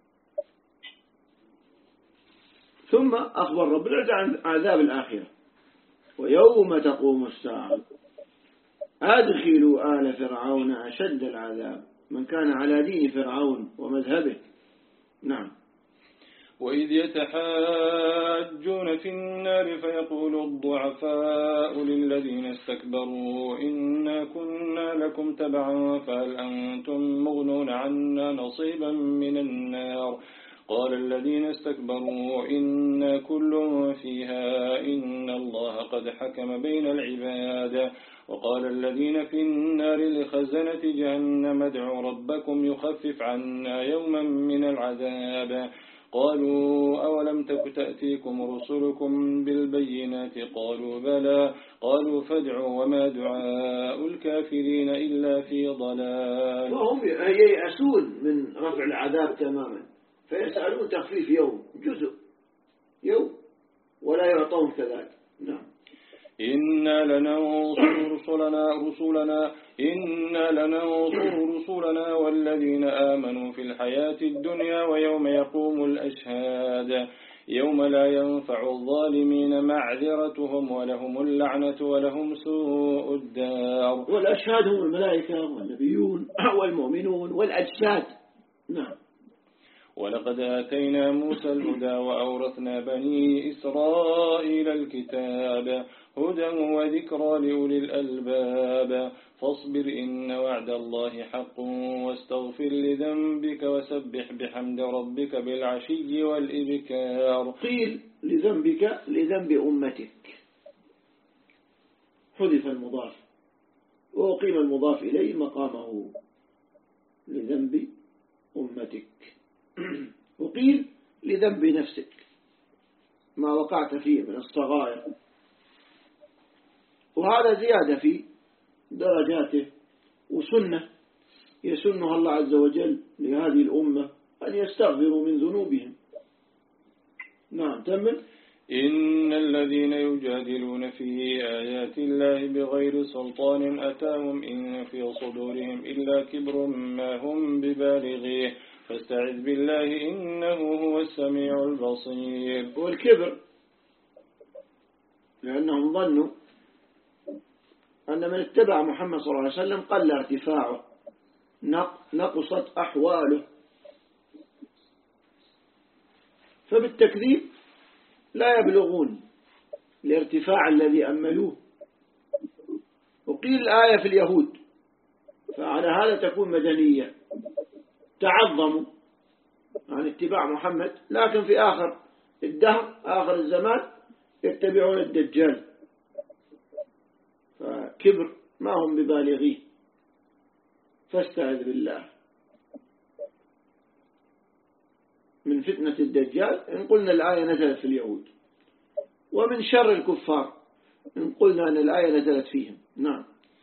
ثم أخبر رب العزة عن عذاب الآخرة ويوم تقوم الساعة أدخلوا آل فرعون أشد العذاب من كان على دين فرعون ومذهبه. نعم. وإذ يتحاجون في النار فيقول الضعفاء للذين استكبروا إنا كنا لكم تبعا فهل أنتم مغنون عنا نصيبا من النار قال الذين استكبروا إنا كل فيها إن الله قد حكم بين العباد وقال الذين في النار لخزنة جهنم ادعوا ربكم يخفف عنا يوما من العذاب قالوا أولم تك تأتيكم رسلكم بالبينات قالوا بلى قالوا فادعوا وما دعاء الكافرين إلا في ضلال. وهم ييأسون من رفع العذاب تماما فيسألون تخفيف يوم جزء يوم ولا يعطون كذلك. نعم. إنا لننصر رسلنا رسلنا إنا لننصر رسلنا والذين آمنوا في الحياة الدنيا ويوم يقوم الأشهاد يوم لا ينفع الظالمين معذرتهم ولهم اللعنة ولهم سوء الدار. والأشهاد هم الملائكة والنبيون والمؤمنون والأجساد. نعم. ولقد آتينا موسى الهدى وأورثنا بني إسرائيل الكتاب هدى وذكرى لأولي الألباب فاصبر إن وعد الله حق واستغفر لذنبك وسبح بحمد ربك بالعشي والإبكار. قيل لذنبك لذنب أمتك حذف المضاف وقيم المضاف إليه مقامه لذنب أمتك وقيل لذنب نفسك ما وقعت فيه من الصغائر وهذا زيادة في درجاته وسنة يسنها الله عز وجل لهذه الأمة أن يستغفروا من ذنوبهم. نعم. تمت. إن الذين الذين يجادلون في آيات الله بغير سلطان أتاهم إن في صدورهم إلا كبر ما هم ببالغيه فاستعذ بالله إنه هو السميع البصير. والكبر لأنهم ظنوا أن من اتبع محمد صلى الله عليه وسلم قل ارتفاعه نقصت أحواله، فبالتكذيب لا يبلغون الارتفاع الذي أملوه. وقيل الآية في اليهود، فعلى هذا تكون مدنية، تعظموا عن اتباع محمد، لكن في آخر الدهر آخر الزمان يتبعون الدجال، فكبر ما هم ببالغيه، فاستعذ بالله من فتنة الدجال إن قلنا الآية نزلت في اليهود، ومن شر الكفار إن قلنا أن الآية نزلت فيهم. نعم.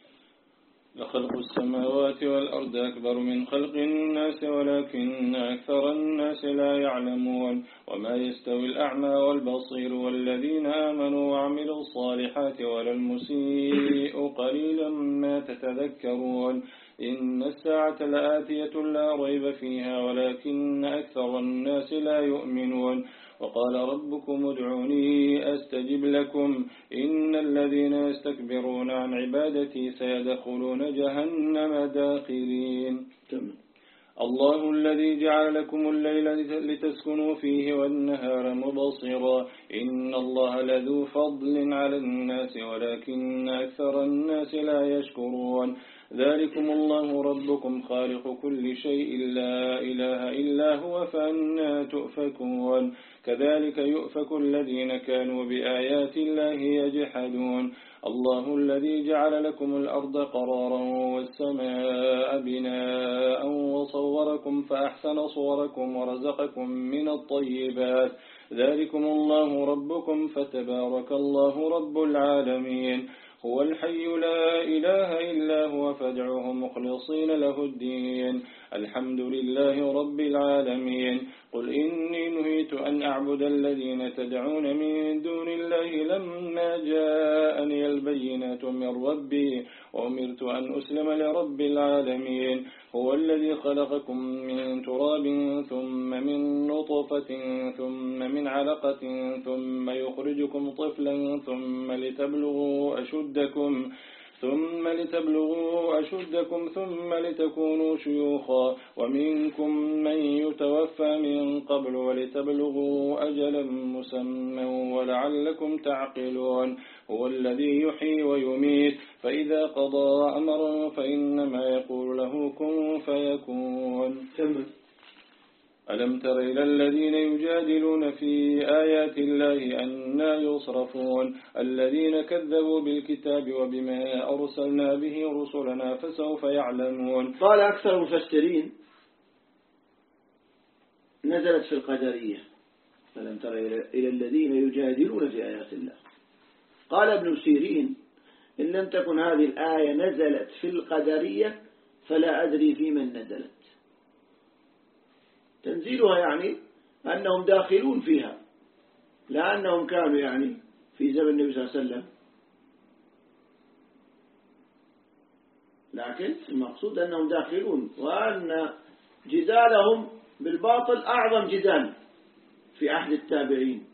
لخلق السماوات والأرض أكبر من خلق الناس ولكن أكثر الناس لا يعلمون. وما يستوي الأعمى والبصير والذين آمنوا وعملوا الصالحات ولا المسيء قليلا ما تتذكرون. إن الساعة لآتية لا ريب فيها ولكن أكثر الناس لا يؤمنون. وقال ربكم ادعوني أستجب لكم إن الذين يستكبرون عن عبادتي سيدخلون جهنم داخرين. الله الذي جعل لكم الليل لتسكنوا فيه والنهار مبصرا إن الله لذو فضل على الناس ولكن أكثر الناس لا يشكرون. ذلكم الله ربكم خالق كل شيء لا إله إلا هو فأنا تؤفكون. كذلك يؤفك الذين كانوا بآيات الله يجحدون. الله الذي جعل لكم الأرض قرارا والسماء بناء وصوركم فأحسن صوركم ورزقكم من الطيبات. ذلكم الله ربكم فتبارك الله رب العالمين. هو الحي لا إله إلا هو فادعوه مخلصين له الدين. الحمد لله رب العالمين. قل إني نهيت أن أعبد الذين تدعون من دون الله لما جاءني البينات من ربي وأمرت أن أسلم لرب العالمين. هو الذي خلقكم من تراب ثم من نطفة ثم من علقة ثم يخرجكم طفلا ثم لتبلغوا أشدكم ثم لتبلغوا أشدكم ثم لتكونوا شيوخا ومنكم من يتوفى من قبل ولتبلغوا أجلا مسمى ولعلكم تعقلون. هو الذي يحيي ويميت فإذا قضى أمرا فإنما يقول له كن فيكون. ألم تر إلى الذين يجادلون في آيات الله أنى يصرفون الذين كذبوا بالكتاب وبما أرسلنا به رسلنا فسوف يعلمون. قال أكثر المفسرين نزلت في القدرية. ألم تر إلى الذين يجادلون في آيات الله. قال ابن سيرين إن لم تكن هذه الآية نزلت في القدرية فلا أدري في من نزلت. تنزيلها يعني أنهم داخلون فيها، لا أنهم كانوا يعني في زمن النبي صلى الله عليه وسلم، لكن المقصود أنهم داخلون، وأن جدالهم بالباطل أعظم جدال في عهد التابعين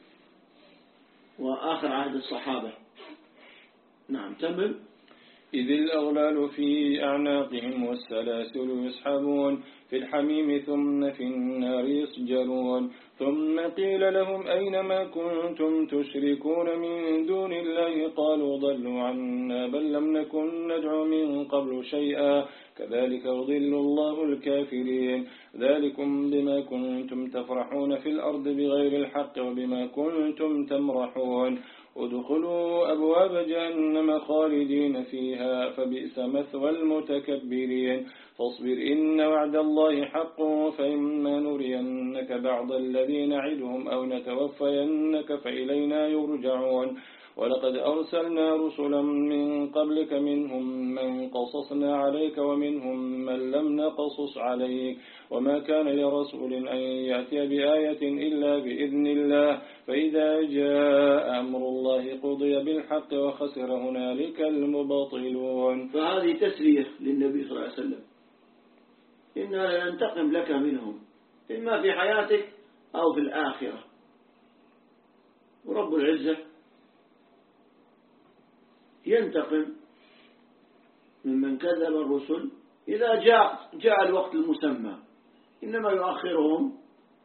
وآخر عهد الصحابة. نعم تمام. إذ الأغلال في أعناقهم والسلاسل يسحبون في الحميم ثم في النار يسجرون. ثم قيل لهم أين ما كنتم تشركون من دون الله قالوا ضلوا عنا بل لم نكن ندعو من قبل شيئا كذلك يضل الله الكافرين. ذلكم بما كنتم تفرحون في الأرض بغير الحق وبما كنتم تمرحون. ادخلوا أبواب جهنم خالدين فيها فبئس مثوى المتكبرين. فاصبر إن وعد الله حق فإما نرينك بعض الذي نعدهم أو نتوفينك فإلينا يرجعون. ولقد أرسلنا رسلا من قبلك منهم من قصصنا عليك ومنهم من لم نقصص عليك وما كان لرسول أن يأتي بآية إلا بإذن الله فإذا جاء أمر وقضي بالحق وخسر هنالك المبطلون. فهذه تسلية للنبي صلى الله عليه وسلم، إنا ننتقم لك منهم إما في حياتك أو في الآخرة. ورب العزة ينتقم ممن كذب الرسل إذا جاء جاء الوقت المسمى، إنما يؤخرهم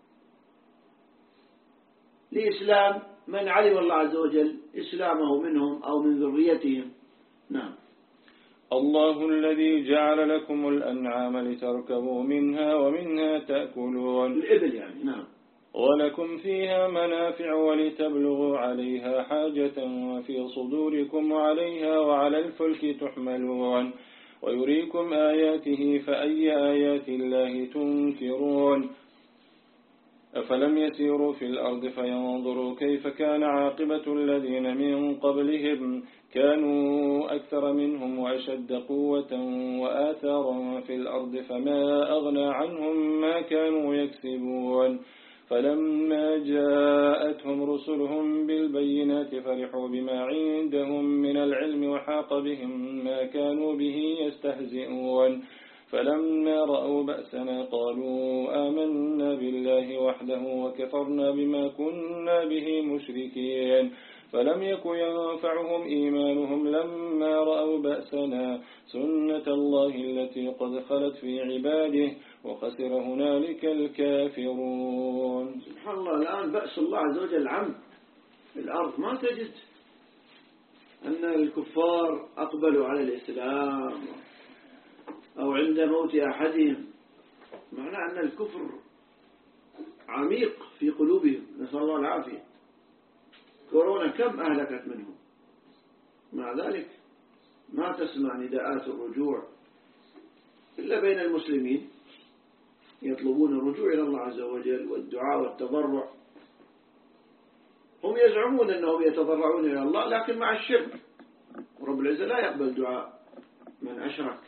لإسلام من علم الله عز وجل إسلامه منهم أو من ذريتهم. نعم. الله الذي جعل لكم الأنعام لتركبوا منها ومنها تأكلون. الإبل يعني. نعم. ولكم فيها منافع ولتبلغوا عليها حاجة وفي صدوركم وعليها وعلى الفلك تحملون ويريكم آياته فأي آيات الله تنكرون. أفلم يسيروا في الأرض فينظروا كيف كان عاقبة الذين من قبلهم كانوا أكثر منهم وأشد قوة وآثارا في الأرض فما أغنى عنهم ما كانوا يكسبون. فلما جاءتهم رسلهم بالبينات فرحوا بما عندهم من العلم وحاق بهم ما كانوا به يستهزئون. فلما رأوا بأسنا قالوا آمنا بالله وحده وكفرنا بما كنا به مشركين. فلم يكن ينفعهم إيمانهم لما رأوا بأسنا سنة الله التي قد خلت في عباده وخسر هنالك الكافرون. سبحان الله. الآن بأس الله عز وجل عم الأرض، ما تجد أن الكفار أقبلوا على الإسلام أو عند موت أحدهم، معنى أن الكفر عميق في قلوبهم، نسأل الله العافية. كورونا كم أهلكت منهم، مع ذلك ما تسمع نداءات الرجوع إلا بين المسلمين يطلبون الرجوع إلى الله عز وجل والدعاء والتضرع. هم يزعمون أنهم يتضرعون إلى الله لكن مع الشرك، ورب العزة لا يقبل دعاء من أشرك،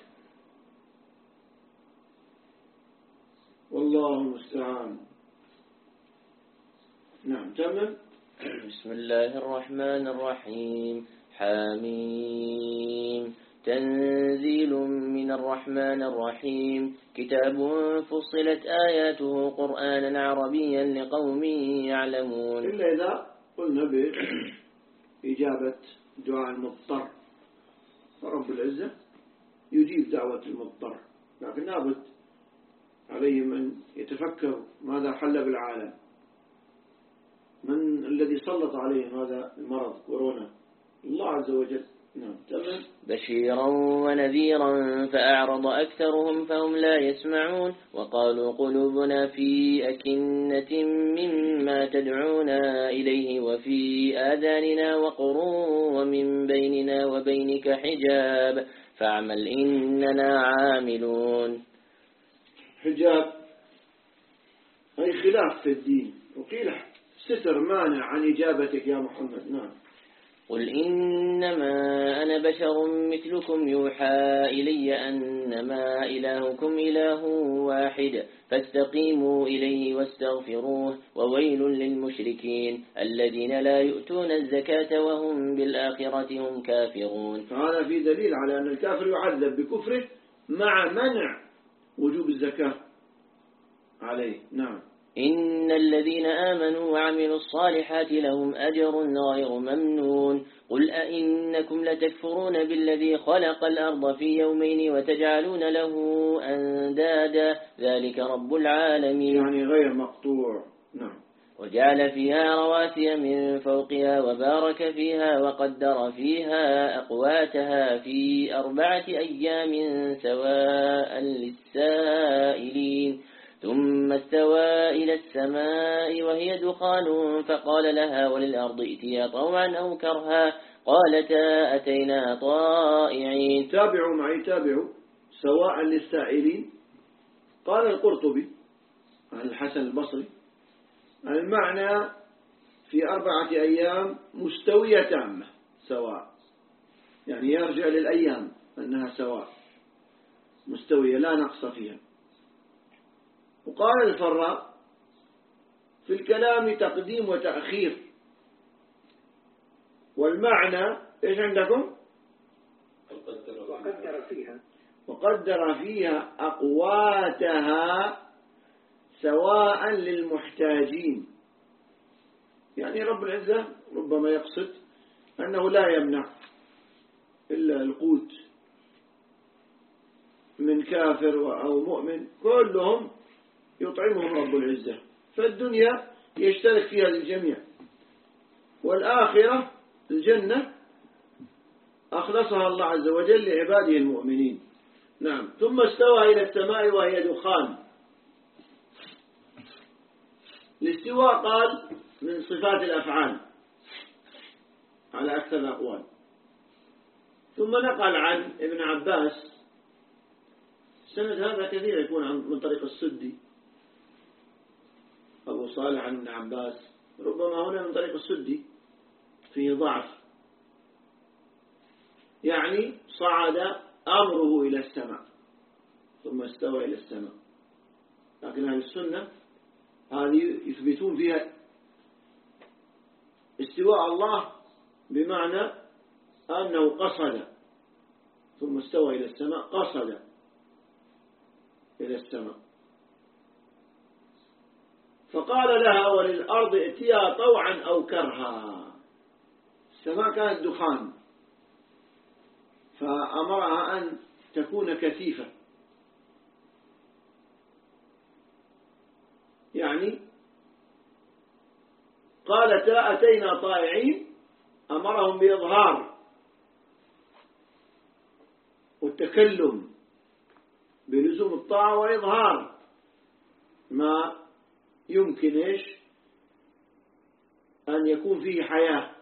والله المستعان. نعم. تمام. بسم الله الرحمن الرحيم. حميم. تنزيل من الرحمن الرحيم. كتاب فصلت آياته قرآنا عربيا لقوم يعلمون. إلا إذا قلنا بإجابة دعاء المضطر، فرب العزة يجيب دعوة المضطر، لكن لابد عليهم أن يتفكروا ماذا حل بالعالم، من الذي سلط عليهم هذا المرض كورونا؟ الله عز وجل. نعم. تمام. بشيرا ونذيرا فأعرض أكثرهم فهم لا يسمعون وقالوا قلوبنا في أكنة مما تدعونا إليه وفي آذاننا وقر ومن بيننا وبينك حجاب فاعمل إننا عاملون. حجاب أي خلاف في الدين، وقيل ستر مانع عن إجابتك يا محمد. نعم. قل إنما أنا بشر مثلكم يوحى إلي أنما إلهكم إله واحد فاستقيموا إليه واستغفروه وويل للمشركين الذين لا يؤتون الزكاة وهم بالآخرة هم كافرون. فهذا في دليل على أن الكافر يعذب بكفره مع منع وجوب الزكاة عليه. نعم. إن الذين آمنوا وعملوا الصالحات لهم أجر غير ممنون. قل أئنكم لتكفرون بالذي خلق الأرض في يومين وتجعلون له أندادا ذلك رب العالمين. يعني غير مقطوع. نعم. وجعل فيها رواسي من فوقها وبارك فيها وقدر فيها أقواتها في أربعة أيام سواء للسائلين. ثم استوى إلى السماء وهي دخان فقال لها وللأرض ائتيا طوعا أو كرها قالتا أتينا طائعين. تابعوا معي تابعوا. سواء للسائلين قال القرطبي عن الحسن البصري المعنى في أربعة أيام مستوية تامة سواء، يعني يرجع للأيام أنها سواء مستوية لا نقص فيها. وقال الفراء في الكلام تقديم وتأخير، والمعنى إيش عندكم؟ وقدر فيها وقدر فيها أقواتها سواء للمحتاجين. يعني رب العزة ربما يقصد أنه لا يمنع إلا القوت من كافر أو مؤمن، كلهم يطعمهم رب العزة، فالدنيا يشترك فيها الجميع، والآخرة الجنة أخلصها الله عز وجل لعباده المؤمنين. نعم. ثم استوى إلى السماء وهي دخان. الاستواء قال من صفات الأفعال على أكثر الأقوال. ثم نقل عن ابن عباس، سند هذا كثير يكون من طريق السدي، أبو صالح عن ابن عباس، ربما هنا من طريق السدي فيه ضعف، يعني صعد أمره إلى السماء ثم استوى إلى السماء. لكن أهل السنة هذه يثبتون فيها استواء الله بمعنى أنه قصد ثم استوى إلى السماء، قصد إلى السماء. فقال لها وللأرض ائتيا طوعا أو كرها. السماء كانت دخان فأمرها أن تكون كثيفة، يعني قالتا أتينا طائعين، أمرهم بإظهار والتكلم بلزوم الطاعة وإظهار ما يمكن إيش أن يكون فيه حياة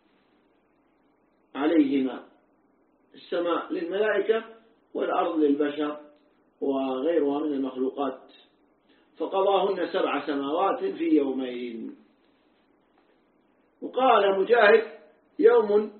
عليهما، السماء للملائكة والأرض للبشر وغيرها من المخلوقات. فقضاهن سبع سماوات في يومين. وقال مجاهد يوم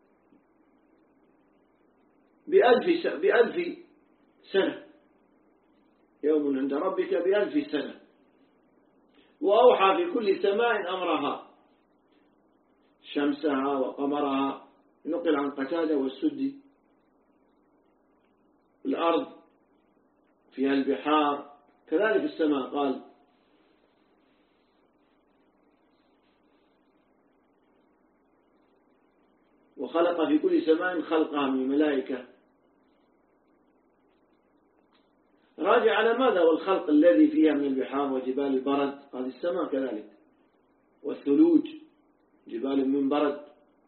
بألف بألف سنة، يوم عند ربك بألف سنة. وأوحى في كل سماء أمرها، شمسها وقمرها، نقل عن قتادة والسدي. الأرض فيها البحار، كذلك السماء قال وخلق في كل سماء خلقها من الملائكة. راجع على ماذا؟ والخلق الذي فيها من البحار وجبال البرد، هذه السماء كذلك، والثلوج جبال من برد.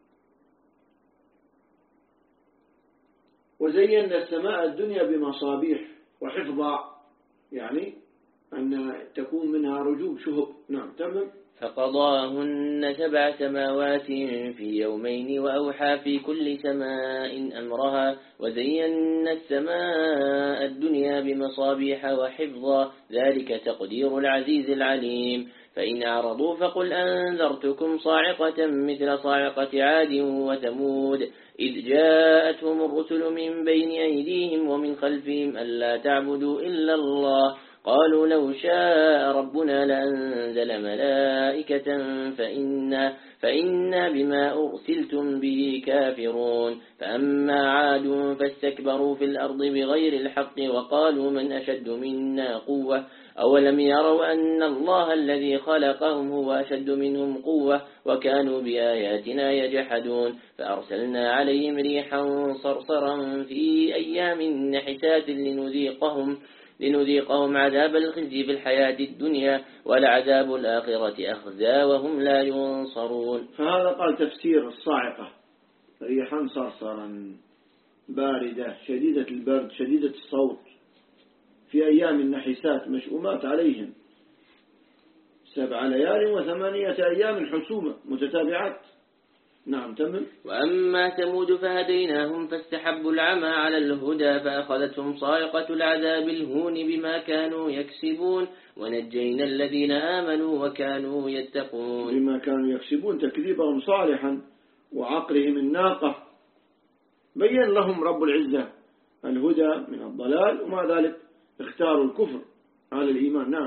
وزينا السماء الدنيا بمصابيح وحفظا، يعني أن تكون منها رجوب شهب. نعم تمام. فقضاهن سبع سماوات في يومين وأوحى في كل سماء أمرها وزينا السماء الدنيا بمصابيح وحفظا، ذلك تقدير العزيز العليم. فإن أعرضوا فقل أنذرتكم صاعقة مثل صاعقة عاد وثمود إذ جاءتهم الرسل من بين أيديهم ومن خلفهم ألا تعبدوا إلا الله قالوا لو شاء ربنا لأنزل ملائكة فإنا, فإنا بما أرسلتم به كافرون. فأما عاد فاستكبروا في الأرض بغير الحق وقالوا من أشد منا قوة أولم يروا أن الله الذي خلقهم هو أشد منهم قوة وكانوا بآياتنا يجحدون. فأرسلنا عليهم ريحا صرصرا في أيام نحسات لنذيقهم لنذيقهم عذاب الخزي في الحياة الدنيا ولعذاب الآخرة أخزى وهم لا ينصرون. فهذا قال تفسير الصاعقة، ريحا صرصرا باردة شديدة البرد شديدة الصوت في أيام النحسات مشؤومات عليهم، سبع ليال وثمانية أيام حسومة متتابعات. نعم تمام. وأما ثمود فهديناهم فاستحبوا العمى على الهدى فأخذتهم صاعقة العذاب الهون بما كانوا يكسبون ونجينا الذين آمنوا وكانوا يتقون. بما كانوا يكسبون تكذيبهم صالحا وعقرهم الناقة، بين لهم رب العزة الهدى من الضلال ومع ذلك اختاروا الكفر على الإيمان. نعم.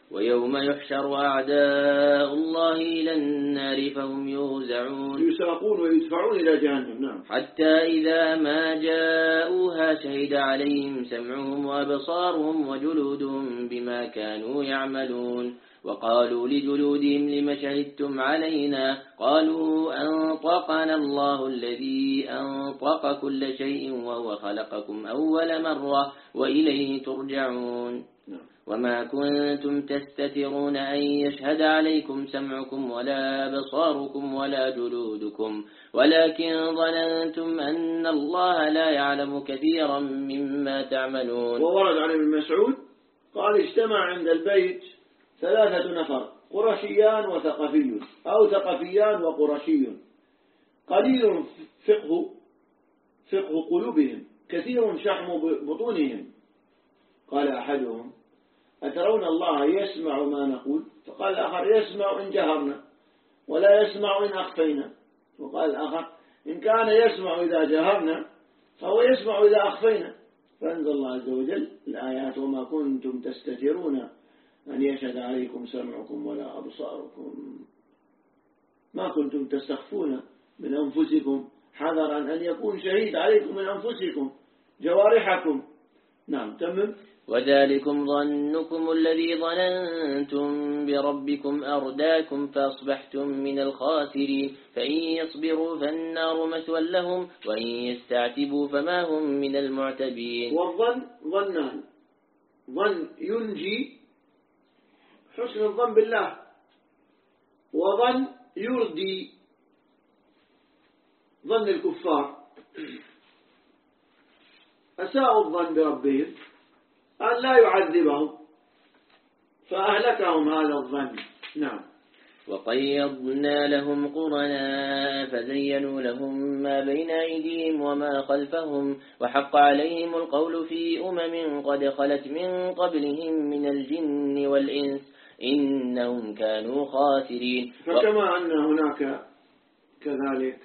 ويوم يحشر أعداء الله إلى النار فهم يوزعون يساقون ويدفعون إلى جهنم. نعم. حتى إذا ما جاءوها شهد عليهم سمعهم وأبصارهم وجلودهم بما كانوا يعملون. وقالوا لجلودهم لم شهدتم علينا؟ قالوا أنطقنا الله الذي أنطق كل شيء وهو خلقكم أول مرة وإليه ترجعون. وما كنتم تستترون أن يشهد عليكم سمعكم ولا بصاركم ولا جلودكم ولكن ظننتم أن الله لا يعلم كثيرا مما تعملون. وورد عن ابن مسعود قال اجتمع عند البيت ثلاثة نفر قرشيان وثقفي أو ثقفيان وقرشي قليل فقه فقه قلوبهم كثير شحم بطونهم. قال أحدهم أترون الله يسمع ما نقول؟ فقال الآخر يسمع إن جهرنا ولا يسمع إن أخفينا. وقال الآخر إن كان يسمع إذا جهرنا فهو يسمع إذا أخفينا. فأنزل الله عز وجل الآيات وما كنتم تستترون أن يشهد عليكم سمعكم ولا أبصاركم. ما كنتم تستخفون من أنفسكم حذرا أن يكون شهيد عليكم من أنفسكم جوارحكم. نعم تمام. وذلكم ظنكم الذي ظننتم بربكم أرداكم فأصبحتم من الخاسرين. فإن يصبروا فالنار مثوى لهم وإن يستعتبوا فما هم من المعتبين. والظن ظنان، ظن ينجي حسن الظن بالله، وظن يردي ظن الكفار أساءوا الظن بربهم أن لا يعذبهم فأهلكهم هذا الظن. نعم. وقيضنا لهم قرناء فزينوا لهم ما بين أيديهم وما خلفهم وحق عليهم القول في أمم قد خلت من قبلهم من الجن والإنس إنهم كانوا خاسرين. فكما أن هناك كذلك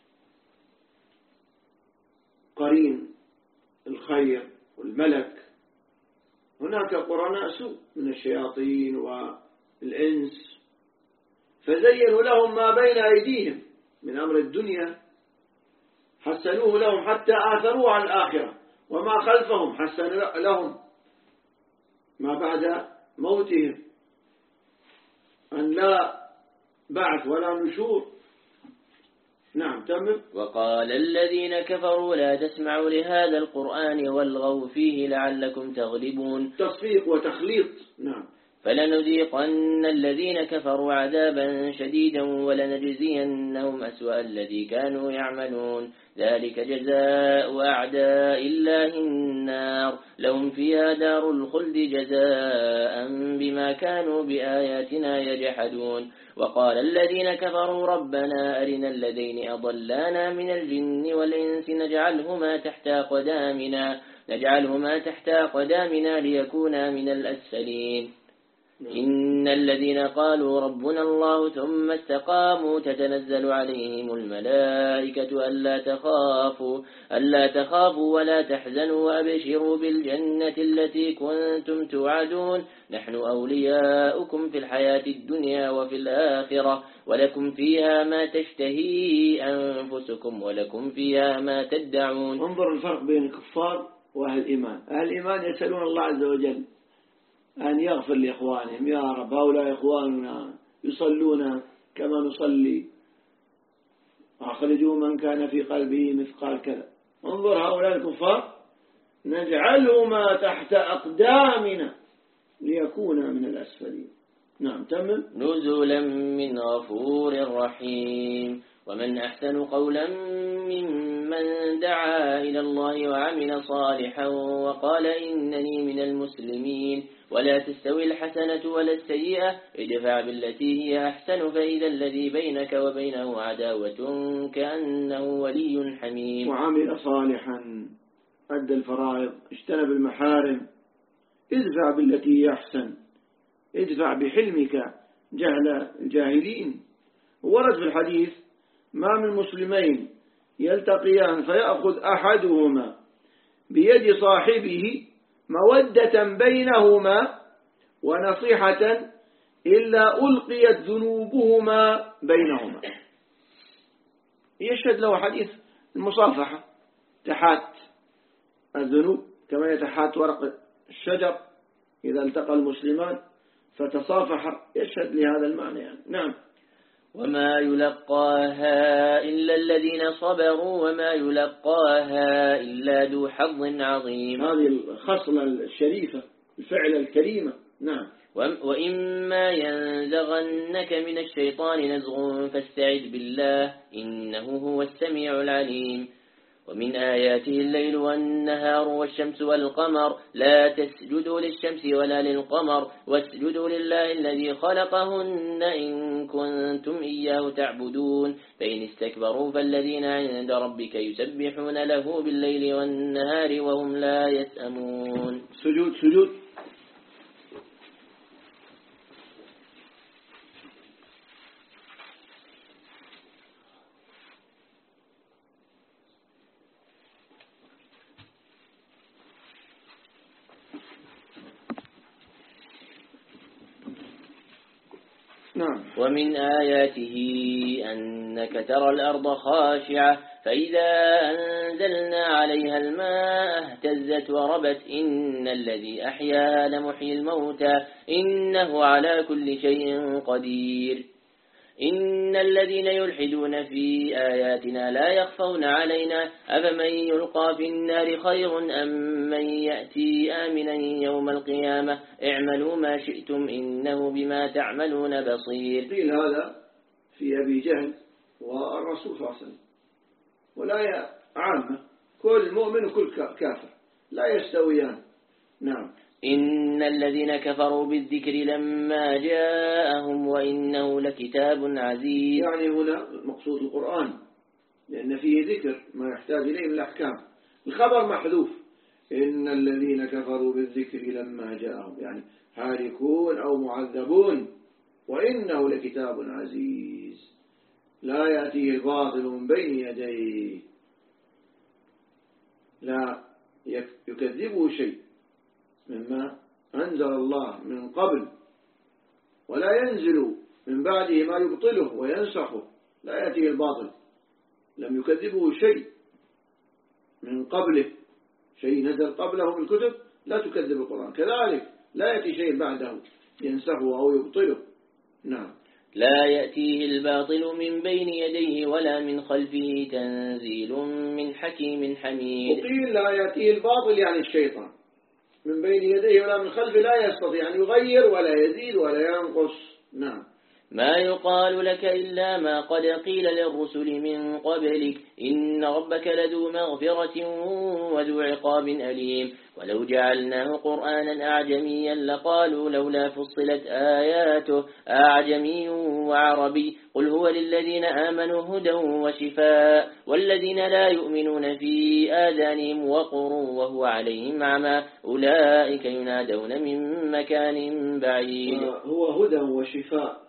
قرين الخير والملك، هناك قرناء سوء من الشياطين والإنس فزينوا لهم ما بين أيديهم من أمر الدنيا حسنوه لهم حتى آثروا على الآخرة، وما خلفهم حسن لهم ما بعد موتهم أن لا بعث ولا نشور. نعم تمام. وقال الذين كفروا لا تسمعوا لهذا القرآن والغوا فيه لعلكم تغلبون. تصفيق وتخليط. نعم. فلنذيقن الذين كفروا عذابا شديدا ولنجزينهم أسوأ الذي كانوا يعملون. ذلك جزاء أعداء الله النار لهم فيها دار الخلد جزاء بما كانوا بآياتنا يجحدون. وقال الذين كفروا ربنا أرنا الذين أضلانا من الجن والإنس نجعلهما تحت قدامنا نجعلهما تحت قدامنا ليكونا من الأسفلين. إن الذين قالوا ربنا الله ثم استقاموا تتنزل عليهم الملائكة ألا تخافوا ألا تخافوا ولا تحزنوا وأبشروا بالجنة التي كنتم توعدون نحن أولياؤكم في الحياة الدنيا وفي الآخرة ولكم فيها ما تشتهي أنفسكم ولكم فيها ما تدعون. انظر الفرق بين الكفار وأهل الإيمان. أهل الإيمان يسألون الله عز وجل أن يغفر لإخوانهم، يا رب هؤلاء إخواننا يصلون كما نصلي، أخرجوا من كان في قلبه مثقال كذا. انظر هؤلاء الكفار نجعلهما تحت أقدامنا ليكونا من الأسفلين. نعم تمام. نزلا من غفور رحيم. ومن أحسن قولا ممن دعا إلى الله وعمل صالحا وقال إنني من المسلمين. ولا تستوي الحسنة ولا السيئة ادفع بالتي هي أحسن فإذا الذي بينك وبينه عداوة كأنه ولي حميم. وعمل صالحا أدى الفرائض اجتنب المحارم ادفع بالتي هي أحسن ادفع بحلمك جهل الجاهلين. ورد في الحديث ما من مسلمين يلتقيان فيأخذ أحدهما بيد صاحبه مودة بينهما ونصيحة إلا ألقيت ذنوبهما بينهما. يشهد له حديث المصافحة، تحات الذنوب كما يتحات ورق الشجر إذا التقى المسلمان فتصافح، يشهد لهذا المعنى يعني. نعم. وما يلقاها إلا الذين صبروا وما يلقاها إلا ذو حظ عظيم. هذه الخصلة الشريفة، الفعل الكريمة. نعم. وإما ينزغنك من الشيطان نزغ فاستعذ بالله إنه هو السميع العليم. ومن آياته الليل والنهار والشمس والقمر لا تسجدوا للشمس ولا للقمر واسجدوا لله الذي خلقهن إن كنتم إياه تعبدون فإن استكبروا فالذين عند ربك يسبحون له بالليل والنهار وهم لا يسأمون. سجود سجود. نعم. ومن آياته أنك ترى الأرض خاشعة فإذا أنزلنا عليها الماء اهتزت وربت إن الذي أحياها لمحيي الموتى إنه على كل شيء قدير. إن الذين يلحدون في آياتنا لا يخفون علينا أفمن يلقى في النار خير أم من يأتي آمنا يوم القيامة اعملوا ما شئتم إنه بما تعملون بصير. قيل هذا في أبي جهل والرسول صلى الله عليه وسلم، والآية عامة، كل مؤمن وكل كافر لا يستويان. نعم. إن الذين كفروا بالذكر لما جاءهم وإنه لكتاب عزيز. يعني هنا مقصود القرآن لأن فيه ذكر ما يحتاج إليه من الأحكام. الخبر محذوف، إن الذين كفروا بالذكر لما جاءهم، يعني هالكون أو معذبون، وإنه لكتاب عزيز لا يأتيه الباطل من بين يديه، لا يكذبه شيء مما أنزل الله من قبل، ولا ينزل من بعده ما يبطله وينسخه، لا يأتيه الباطل، لم يكذبه شيء من قبله، شيء نزل قبله من الكتب لا تكذب القرآن، كذلك لا يأتي شيء بعده ينسخه أو يبطله. نعم. لا يأتيه الباطل من بين يديه ولا من خلفه تنزيل من حكيم حميد. وقيل لا يأتيه الباطل يعني الشيطان من بين يديه ولا من خلفه، لا يستطيع أن يغير ولا يزيد ولا ينقص. نعم. ما يقال لك إلا ما قد قيل للرسل من قبلك إن ربك لذو مغفرة وذو عقاب أليم. ولو جعلناه قرآنا أعجميا لقالوا لولا فصلت آياته أعجمي وعربي قل هو للذين آمنوا هدى وشفاء والذين لا يؤمنون في آذانهم وقر وهو عليهم عمى أولئك ينادون من مكان بعيد. هو هدى وشفاء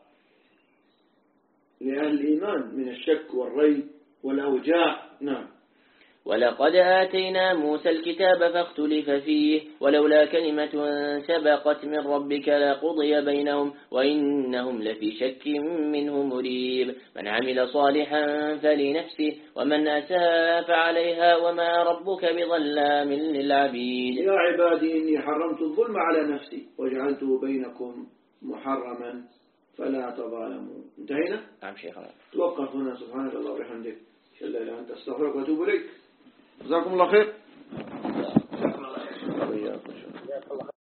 لأهل الإيمان من الشك والريب والأوجاع. نعم. ولقد آتينا موسى الكتاب فاختلف فيه ولولا كلمة سبقت من ربك لقضي بينهم وإنهم لفي شك منه مريب. من عمل صالحا فلنفسه ومن أساء فعليها وما ربك بظلام للعبيد. يا عبادي إني حرمت الظلم على نفسي وجعلته بينكم محرما فلا تظالموا. انتهينا؟ نعم شيخنا. توقف هنا. سبحانك الله وبحمدك أشهد أن لا إله إلا أنت أستغفرك وأتوب إليك. جزاكم الله خير.